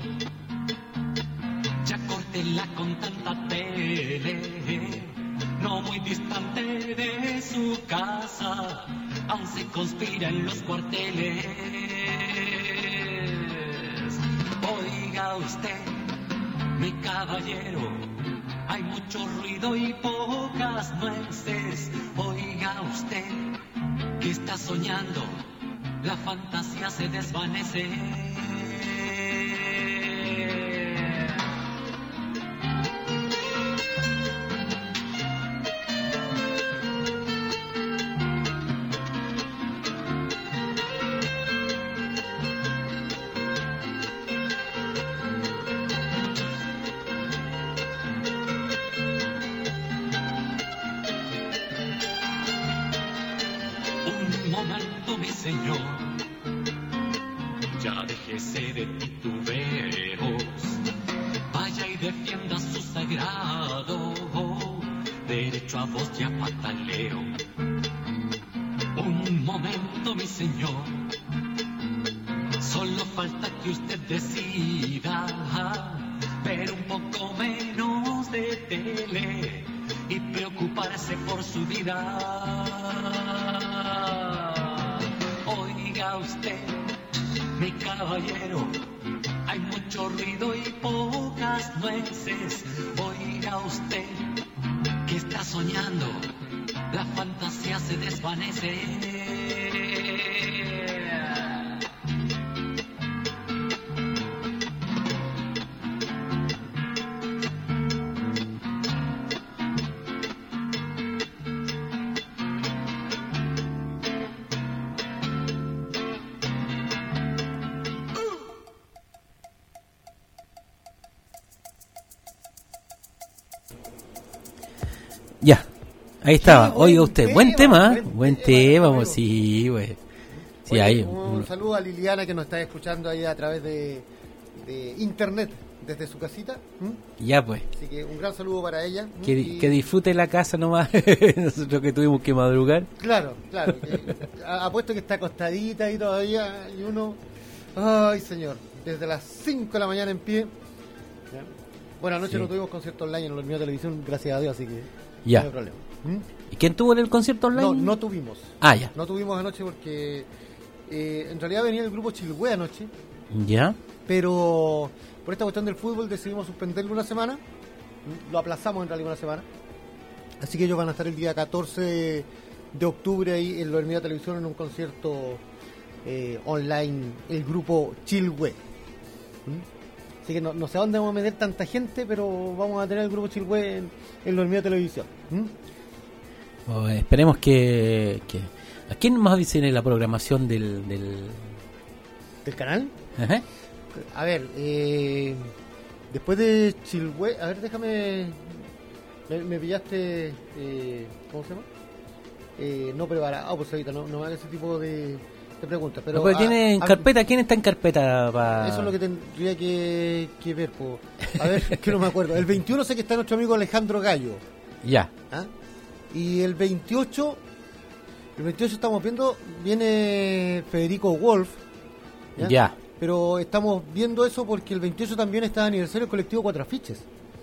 ya córtela con tanta tele. No muy distante de su casa, aún se conspira en los cuarteles. Oiga usted, mi caballero, hay mucho ruido y pocas nueces. Oiga usted, que está soñando, la fantasía se desvanece. Señor, ya déjese de titubeos, vaya y defienda su sagrado derecho a voz y a pataleo. Un momento, mi señor, solo falta que usted decida ver un poco menos de tele y preocuparse por su vida. Oiga usted, mi caballero, hay mucho ruido y pocas nueces. Oiga usted, que está soñando, la fantasía se desvanece. Ya, ahí estaba. Sí, Oiga usted, buen tema, buen tema, vamos, sí, güey. Sí, Oye, ahí. un saludo a Liliana que nos está escuchando ahí a través de internet desde su casita. Ya, pues. Así que un gran saludo para ella. Que disfrute la casa nomás, nosotros que tuvimos que madrugar. Claro. Apuesto que está acostadita ahí todavía y uno... Ay, señor, desde las 5 de la mañana en pie. ¿Ya? Bueno, anoche no tuvimos concierto online en la Olmedo Televisión, gracias a Dios, así que ya. no hay problema. ¿Y quién tuvo en el concierto online? No tuvimos. Ah, ya. No tuvimos anoche porque en realidad venía el grupo Chilhue anoche, Ya. pero por esta cuestión del fútbol decidimos suspenderlo una semana. Lo aplazamos en realidad una semana. Así que ellos van a estar el día 14 de octubre ahí en la Olmedo Televisión en un concierto online, el grupo Chilhue. Así que no sé a dónde vamos a meter tanta gente, pero vamos a tener el grupo Chilhue en la Olmedo Televisión. Esperemos que... ¿A quién más viene la programación del ¿Del canal? Ajá. A ver, después de Chilhue, a ver, déjame... Me pillaste, ¿cómo se llama? No preparado, pues ahorita no me haga ese tipo de preguntas. Pero tiene en carpeta, ¿quién está en carpeta? Eso es lo que tendría que ver, po. A ver, que no me acuerdo. El 21 sé que está nuestro amigo Alejandro Gallo. Ya. ¿Ah? Y el 28 estamos viendo, viene Federico Wolf. Ya. Pero estamos viendo eso porque el 28 también está de aniversario el colectivo Cuatro Afiches.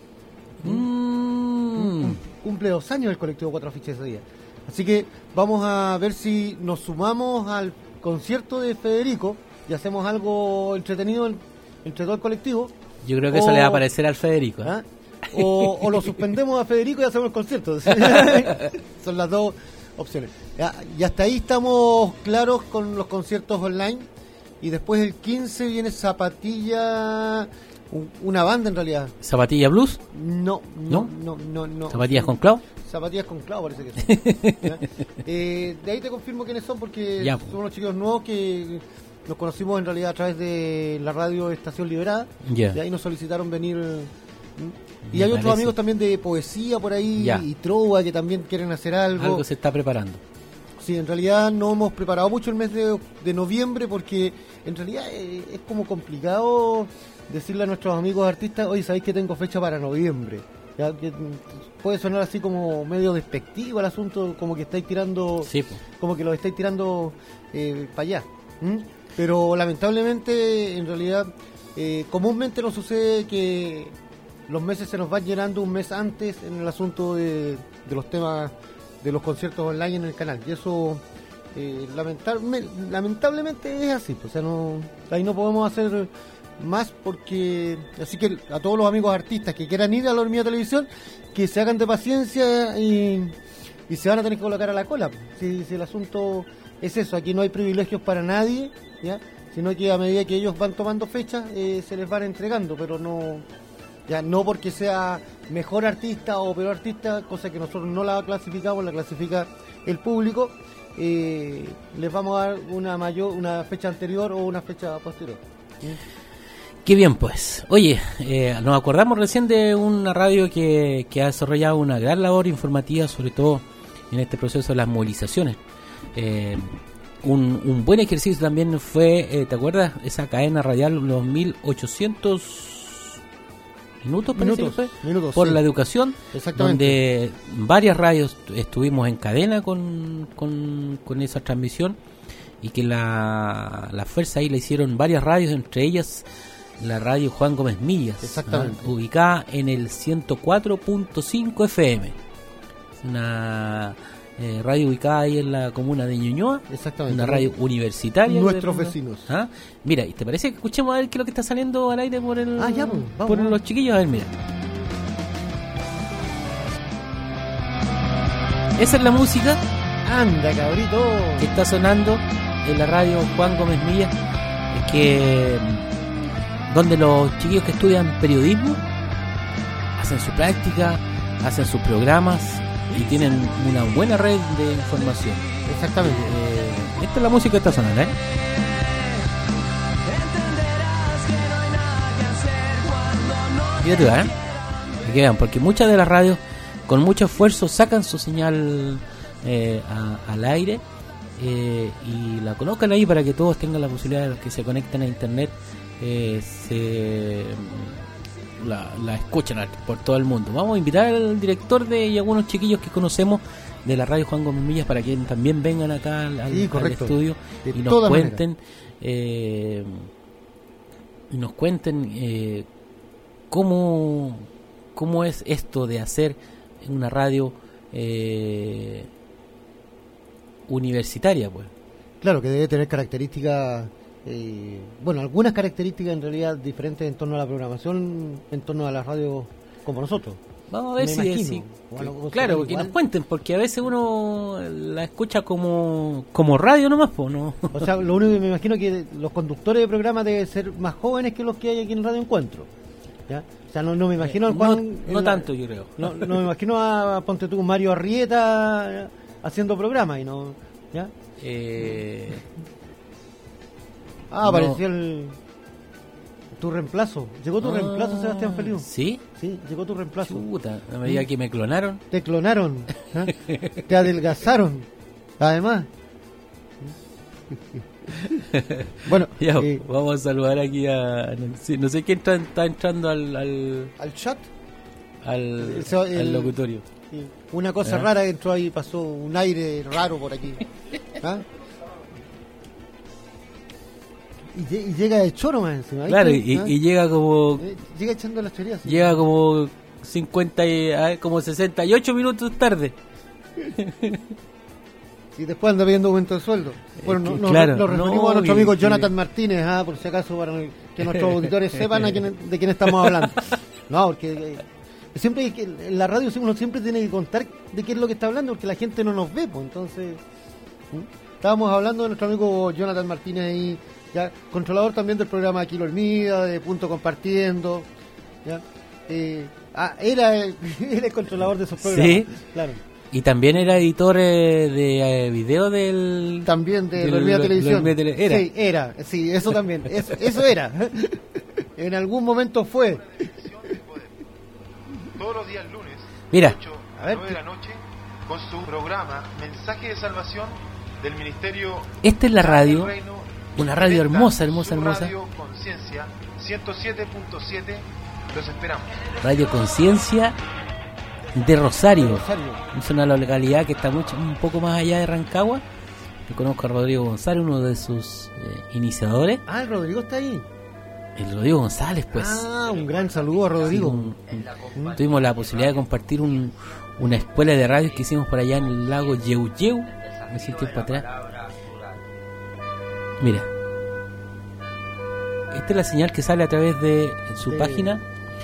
Cumple 2 años el colectivo Cuatro Afiches ese día. Así que vamos a ver si nos sumamos al concierto de Federico y hacemos algo entretenido entre todo el colectivo. Yo creo que eso le va a parecer al Federico. ¿Ah? O lo suspendemos a Federico y hacemos el concierto. Son las dos opciones. Y hasta ahí estamos claros con los conciertos online. Y después el 15 viene Zapatilla, una banda en realidad. ¿Zapatilla Blues? No. ¿Zapatillas con clavo? Zapatillas con clavo parece que son. De ahí te confirmo quiénes son porque son unos chicos nuevos que nos conocimos en realidad a través de la radio Estación Liberada. Y ahí nos solicitaron venir. Y hay otros amigos también de poesía por ahí y trova que también quieren hacer algo. Algo se está preparando. Sí, en realidad no hemos preparado mucho el mes de noviembre porque en realidad es como complicado decirle a nuestros amigos artistas, oye, sabéis que tengo fecha para noviembre. Ya que puede sonar así como medio despectivo el asunto, como que estáis tirando, Sí, po. como que lo estáis tirando para allá. Pero lamentablemente, en realidad, comúnmente nos sucede que los meses se nos van llenando un mes antes en el asunto de los temas de los conciertos online en el canal, y eso lamentablemente es así, pues, o sea, ahí no podemos hacer más, porque así que a todos los amigos artistas que quieran ir a la Hormiga Televisión, que se hagan de paciencia y se van a tener que colocar a la cola. Si el asunto es eso, aquí no hay privilegios para nadie, ¿ya? Sino que a medida que ellos van tomando fechas se les van entregando, pero no porque sea mejor artista o peor artista, cosa que nosotros no la clasificamos, la clasifica el público, les vamos a dar una fecha anterior o una fecha posterior. Qué bien, pues. Oye, nos acordamos recién de una radio que ha desarrollado una gran labor informativa, sobre todo en este proceso de las movilizaciones. Un buen ejercicio también fue, ¿te acuerdas? Esa cadena radial, los 1800 minutos por sí. La educación, Exactamente. donde varias radios estuvimos en cadena con esa transmisión, y que la fuerza ahí la hicieron varias radios, entre ellas la radio Juan Gómez Millas, Exactamente. ubicada en el 104.5 FM, una radio ubicada ahí en la comuna de Ñuñoa, Exactamente. una radio universitaria. Nuestros vecinos. ¿Ah? Mira, ¿y te parece que escuchemos a ver qué es lo que está saliendo al aire por el Ya, pues, vamos, por vamos. los chiquillos? A ver, mira. Esa es la música Anda, cabrito. que está sonando en la radio Juan Gómez Millas, donde los chiquillos que estudian periodismo hacen su práctica, hacen sus programas y tienen una buena red de información. Exactamente. Esta es la música que está sonando, ¿eh? Fíjate, ¿eh? Que vean, porque muchas de las radios con mucho esfuerzo sacan su señal al aire, y la colocan ahí para que todos tengan la posibilidad de los que se conecten a internet la escuchan por todo el mundo. Vamos a invitar al director y algunos chiquillos que conocemos de la radio Juan Gómez Millas para que también vengan acá al correcto. estudio De y todas nos cuenten cómo es esto de hacer una radio universitaria, pues. Claro, que debe tener características, algunas características en realidad diferentes en torno a la programación, en torno a las radios como nosotros. Vamos a ver Me si imagino. Bueno, claro, que igual. nos cuenten, porque a veces uno la escucha como radio nomás, pues, ¿no? O sea, lo único que me imagino que los conductores de programas deben ser más jóvenes que los que hay aquí en Radio Encuentro. ¿Ya? O sea, no me imagino al Juan... no tanto, yo creo. No me imagino a, ponte tú, Mario Arrieta haciendo programas y no... ¿Ya? Apareció tu reemplazo. Llegó tu reemplazo, Sebastián Feliu. ¿Sí? Sí, llegó tu reemplazo. Chuta, a medida que me clonaron. Te clonaron, te adelgazaron, además. Bueno, Ya, vamos a saludar aquí a... No sé quién está entrando al chat. al locutorio. Una cosa rara entró ahí, pasó un aire raro por aquí. ¿Ah? Y llega de choro más encima. Claro, ¿viste? y llega como... Llega echando las teorías. ¿Sí? Llega como 68 minutos tarde. Y después anda pidiendo aumento de sueldo. Bueno, nos referimos a nuestro amigo Jonathan Martínez, por si acaso, para que nuestros auditores sepan de quién estamos hablando. No, porque siempre en la radio uno siempre tiene que contar de qué es lo que está hablando, porque la gente no nos ve, pues. Entonces, estábamos hablando de nuestro amigo Jonathan Martínez ahí, ya controlador también del programa Aquí lo Hormiga, de Punto Compartiendo, ya. Era el controlador de esos programas. Sí, claro. Y también era editor de video del... También de la Hormiga Televisión. Era. Sí, era. Sí, eso también. Eso era. En algún momento fue. Todos los días lunes, Mira. 8 a 9 de la noche, con su programa Mensaje de Salvación del Ministerio. Esta es la radio, Reino, una radio esta, hermosa, hermosa, su hermosa. Radio Conciencia 107.7, los esperamos. Radio Conciencia de Rosario. Rosario. Es una localidad que está un poco más allá de Rancagua. Yo conozco a Rodrigo González, uno de sus iniciadores. Ah, el Rodrigo está ahí. El Rodrigo González, pues. Ah, un gran saludo a Rodrigo. Tuvimos la posibilidad de compartir una escuela de radio que hicimos por allá en el lago Yeuyeu, hace tiempo atrás. Mira, esta es la señal que sale a través de su página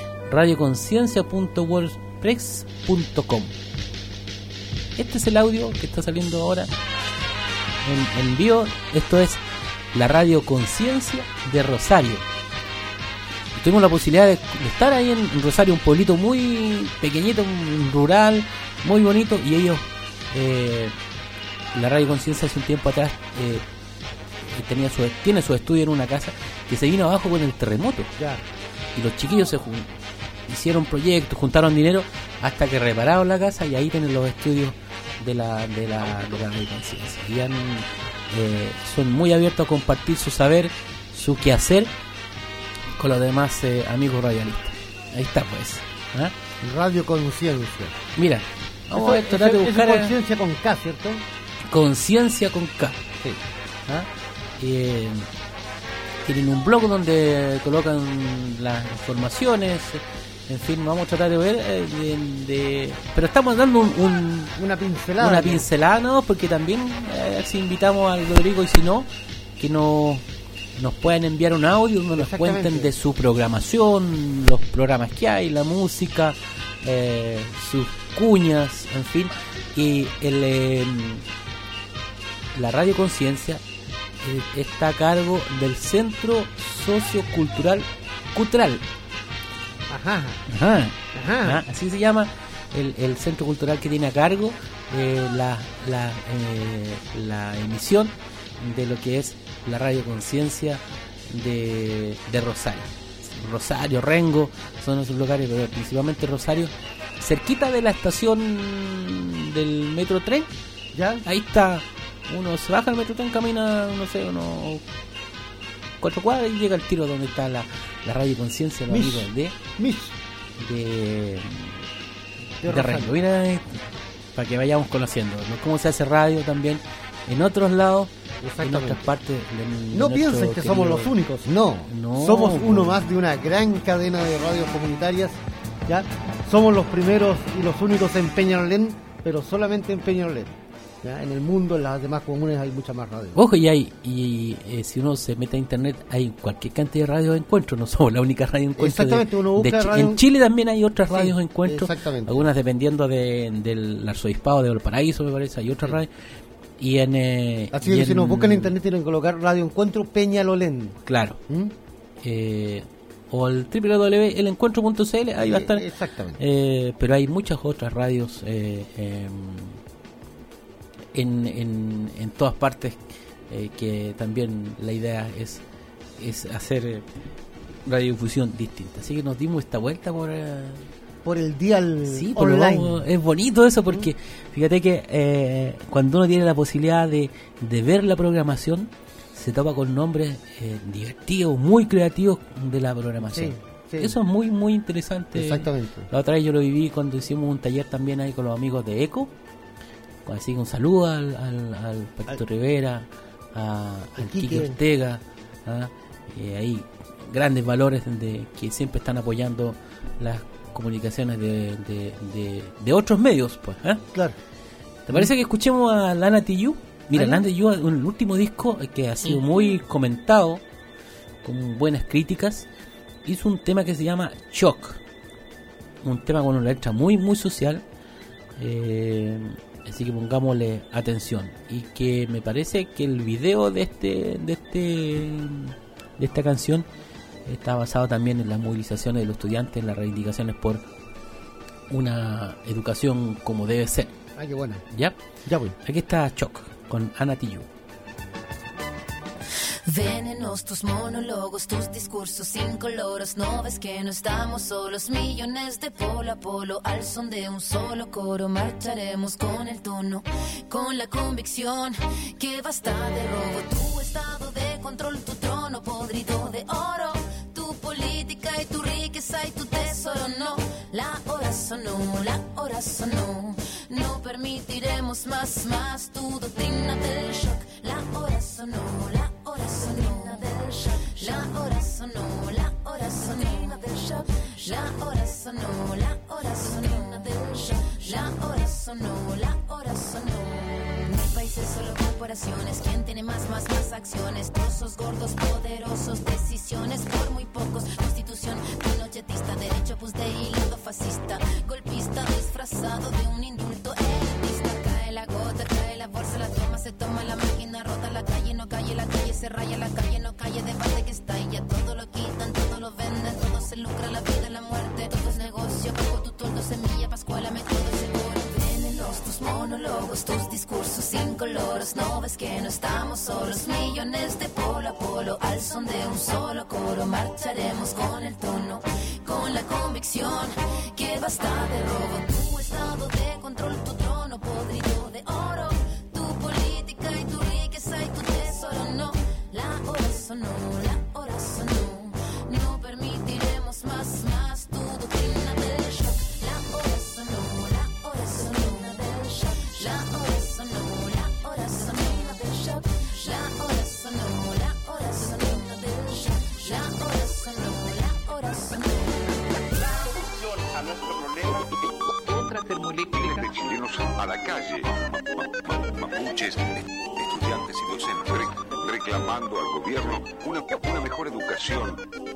radioconciencia.wordpress.com. Este es el audio que está saliendo ahora en vivo. Esto es la Radio Conciencia de Rosario. Tuvimos la posibilidad de estar ahí en Rosario, un pueblito muy pequeñito, rural, muy bonito, y ellos, la Radio Conciencia hace un tiempo atrás tiene su estudio en una casa que se vino abajo con el terremoto. Ya. Y los chiquillos hicieron proyectos, juntaron dinero hasta que repararon la casa, y ahí tienen los estudios de la Radio Conciencia. Y son muy abiertos a compartir su saber, su quehacer con los demás amigos radialistas. Ahí está, pues. ¿Ah? Radio Conciencia. Mira, vamos a tratar de buscar Conciencia con K, ¿cierto? Conciencia con K. Sí. ¿Ah? Tienen un blog donde colocan las informaciones. En fin, vamos a tratar de ver pero estamos dando una pincelada. Una pincelada, ¿no? Porque también si invitamos al Rodrigo, y si no, que nos puedan enviar un audio donde nos cuenten de su programación, los programas que hay, la música, sus cuñas, en fin. Y la Radio Conciencia está a cargo del Centro Sociocultural Cutral. Ajá. Así se llama el centro cultural que tiene a cargo la emisión de lo que es la Radio Conciencia de Rosario, Rengo, son esos lugares, pero principalmente Rosario, cerquita de la estación del Metro Tren. ¿Ya? Ahí está, uno se baja del Metro Tren, camina, no sé, unos 4 cuadras y llega al tiro donde está la Radio Conciencia, los amigos de Rengo. Mira, para que vayamos conociendo, ¿no? Cómo se hace radio también en otros lados, en otras partes. No piensen que somos los únicos, no. Somos uno más de una gran cadena de radios comunitarias. ¿Ya? Somos los primeros y los únicos en Peñalolén, pero solamente en Peñalolén. ¿Ya? En el mundo, en las demás comunes hay muchas más radios. Ojo, si uno se mete a internet, hay cualquier cantidad de radios de encuentro, no somos la única radio de encuentro. Exactamente, uno busca radio... En Chile también hay otras radios de encuentro, exactamente. Algunas dependiendo del arzobispado de Valparaíso, me parece, hay otras radios. Así que si nos buscan en internet tienen que colocar Radio Encuentro Peñalolén. Claro. O el www.elencuentro.cl, ahí va a estar. Exactamente. Pero hay muchas otras radios en todas partes, que también la idea es hacer radiodifusión distinta. Así que nos dimos esta vuelta por el dial online. Es bonito eso, porque fíjate que cuando uno tiene la posibilidad de ver la programación, se topa con nombres divertidos, muy creativos de la programación. Sí. Eso es muy, muy interesante. Exactamente. La otra vez yo lo viví cuando hicimos un taller también ahí con los amigos de ECO. Así que un saludo al Patito Rivera, al Quique Ortega, ahí grandes valores que siempre están apoyando las comunicaciones de otros medios, pues. Claro. ¿Te parece que escuchemos a Lana Tijoux? Mira, Lana Tijoux, el último disco que ha sido muy comentado, con buenas críticas, hizo un tema que se llama Shock, un tema con una letra muy, muy social. Así que pongámosle atención, y que me parece que el video de esta canción está basado también en las movilizaciones de los estudiantes, en las reivindicaciones por una educación como debe ser. Qué buena. Ya voy. Aquí está Shock con Lana Tijoux. Venenos tus monólogos, tus discursos incoloros. No ves que no estamos solos, millones de polo a polo. Al son de un solo coro marcharemos con el tono, con la convicción que basta de robo. Tu estado de control, tu trono podrido de oro, tu política y tu riqueza y tu tesoro. No, la hora sonó, la hora sonó. No permitiremos más tu doctrina del shock. La hora sonó, la hora sonó del shock. La hora sonó, la hora sonó del shock. La hora sonó, la hora sonó del shock. La hora sonó, la hora sonó. Mi país es solo corporaciones. ¿Quién tiene más acciones? Trozos gordos, poderosos, decisiones por muy pocos. Constitución pinochetista, derecho pues de hilo fascista, golpista disfrazado de un indulto elitista. Cae la gota, cae la bolsa, la toma, se toma la máquina rota. La calle no calle, la calle se raya, la calle no calle, debate que está y ya todo lo quitan, todo lo venden, todo se lucra, la vida, la muerte, todo es negocio, bajo tu toldo, semilla, pascuala, método seguro. Venenos tus monólogos, tus discursos incoloros. No ves que no estamos solos, millones de polo a polo. Al son de un solo coro marcharemos con el tono, con la convicción que basta de robo. Tu estado de control, tu trono podrido de oro, tu política y tu riqueza y tu tesoro. No, la hora sonó, la hora sonó. No permitiremos más tu doctrina del shock. La hora sonó, la hora sonó del shock. La hora sonó, la hora sonó del shock. La hora sonó, la hora sonó del shock. La hora sonó, la hora sonó. La solución a nuestro problema. Otra termoeléctrica. De chilenos a la calle. Mapuches, estudiantes y docentes reclamando al gobierno una mejor educación.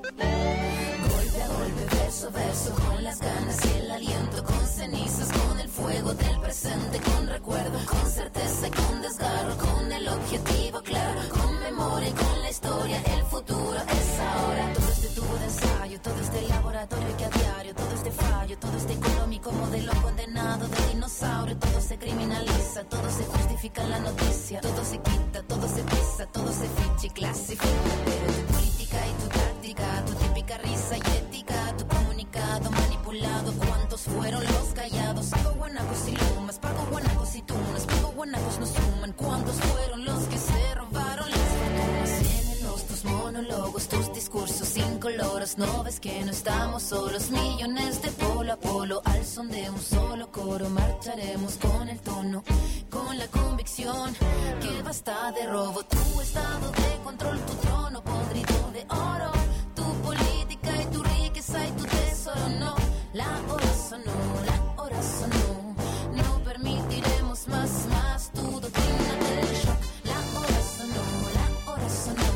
Golpe a golpe, verso a verso, con las ganas y el aliento, con cenizas, con el fuego del presente, con recuerdo, con certeza y con desgarro, con el objetivo claro, con memoria y con la historia. El futuro es ahora. Todo este tubo de ensayo, todo este laboratorio que a diario, todo este fallo, todo este económico modelo condenado de dinosaurio. Todo se criminaliza, todo se justifica en la noticia, todo se quita, todo se pisa, todo se ficha y clasifica. Pero tu política y tu táctica, tu típica risa y ética, tu comunicado manipulado. ¿Cuántos fueron los callados? Pago guanacos y lumas, pago guanacos y tunas, pago guanacos no suman. ¿Cuántos fueron los que se robaron las fortunas? Venenos tus monólogos, tus discursos incoloros. No ves que no estamos solos, millones de polo a polo. Al son de un solo coro marcharemos con el tono, con la convicción que basta de robo. Tu estado de control, tu trono podrido de oro, tu política y tu riqueza y tu tesoro. No, la hora sonó, la hora sonó. No permitiremos más tu doctrina del shock. La hora sonó, la hora sonó.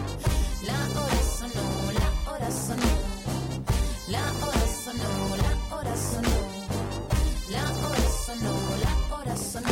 La hora sonó, la hora sonó. La hora sonó, la hora sonó. La hora sonó, la hora sonó.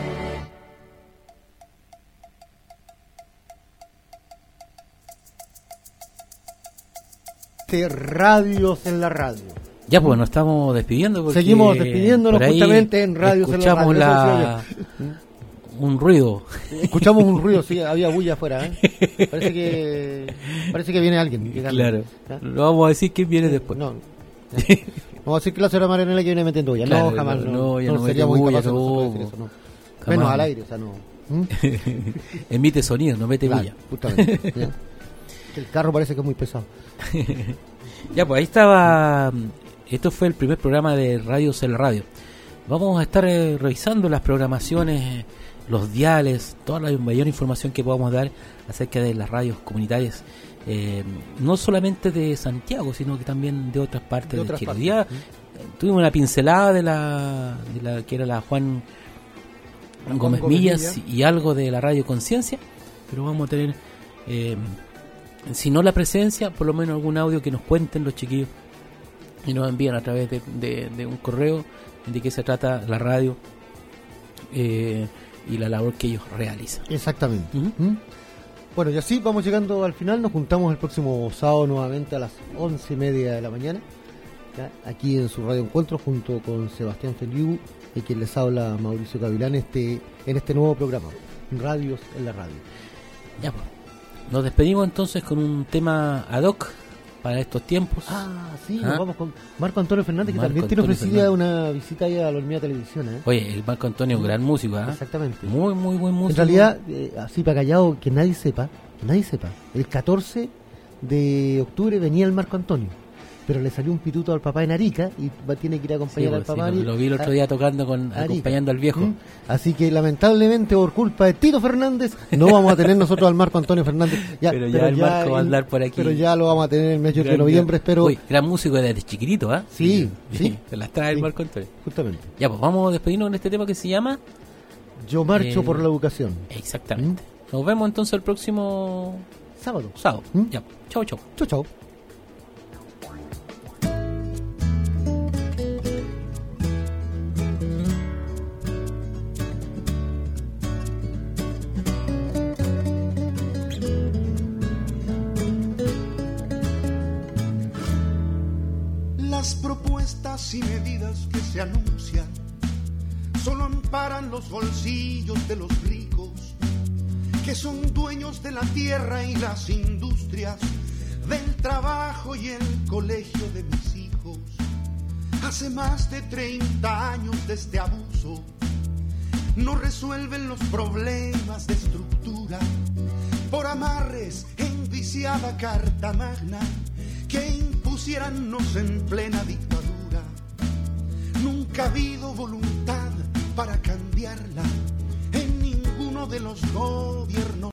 Radios en la radio. Ya pues nos estamos despidiendo porque seguimos despidiéndonos justamente en Radios en la radio. Escuchamos un ruido. Escuchamos un ruido, sí, había bulla afuera, ¿eh? Parece que viene alguien llegando. Claro. ¿Ah? Lo vamos a decir quién viene después. No. Vamos a decir que la señora Marianela que viene metiendo bulla. Claro, no, jamás. No sería muy capaz de decir eso, no. Menos al aire, o sea, no. Emite sonido, no mete bulla. Justamente. ¿Ya? El carro parece que es muy pesado. Ya, pues ahí estaba. Esto fue el primer programa de Radios en la Radio. Vamos a estar revisando las programaciones, los diales, toda la mayor información que podamos dar acerca de las radios comunitarias, no solamente de Santiago, sino que también de otras partes de Chile. Ya tuvimos una pincelada de la que era la Juan Gómez Millas y algo de la Radio Conciencia, pero vamos a tener, si no la presencia, por lo menos algún audio que nos cuenten los chiquillos y nos envían a través de un correo de qué se trata la radio y la labor que ellos realizan. Exactamente. Bueno, y así vamos llegando al final. Nos juntamos el próximo sábado nuevamente a las 11:30 de la mañana, ¿ya? Aquí en su Radio Encuentro junto con Sebastián Feliu y quien les habla Mauricio Gavilán en este nuevo programa, Radios en la Radio. Ya pues. Nos despedimos entonces con un tema ad hoc para estos tiempos. Sí, nos vamos con Marco Antonio Fernández, que Marco también tiene Antonio ofrecida Fernández. una visita ahí a la Hormiga Televisión. Oye, el Marco Antonio es un gran músico, Exactamente. Muy, muy buen músico. En realidad, así para callado, que nadie sepa, el 14 de octubre venía el Marco Antonio, pero le salió un pituto al papá en Arica y tiene que ir a acompañar al papá. Lo vi el otro día tocando acompañando al viejo. Así que lamentablemente, por culpa de Tito Fernández, no vamos a tener nosotros al Marco Antonio Fernández. Pero ya el Marco va a andar por aquí. Pero ya lo vamos a tener en el mes de noviembre, espero. Uy, gran músico desde chiquitito, Sí. Se las trae el Marco Antonio. Justamente. Ya, pues vamos a despedirnos con este tema que se llama Yo marcho por la educación. Exactamente. Nos vemos entonces el próximo sábado. Ya, chau. Chau. Las propuestas y medidas que se anuncian solo amparan los bolsillos de los ricos, que son dueños de la tierra y las industrias, del trabajo y el colegio de mis hijos. Hace más de 30 años de este abuso, no resuelven los problemas de estructura por amarres en viciada carta magna que impusiérannos en plena dictadura. Nunca ha habido voluntad para cambiarla en ninguno de los gobiernos.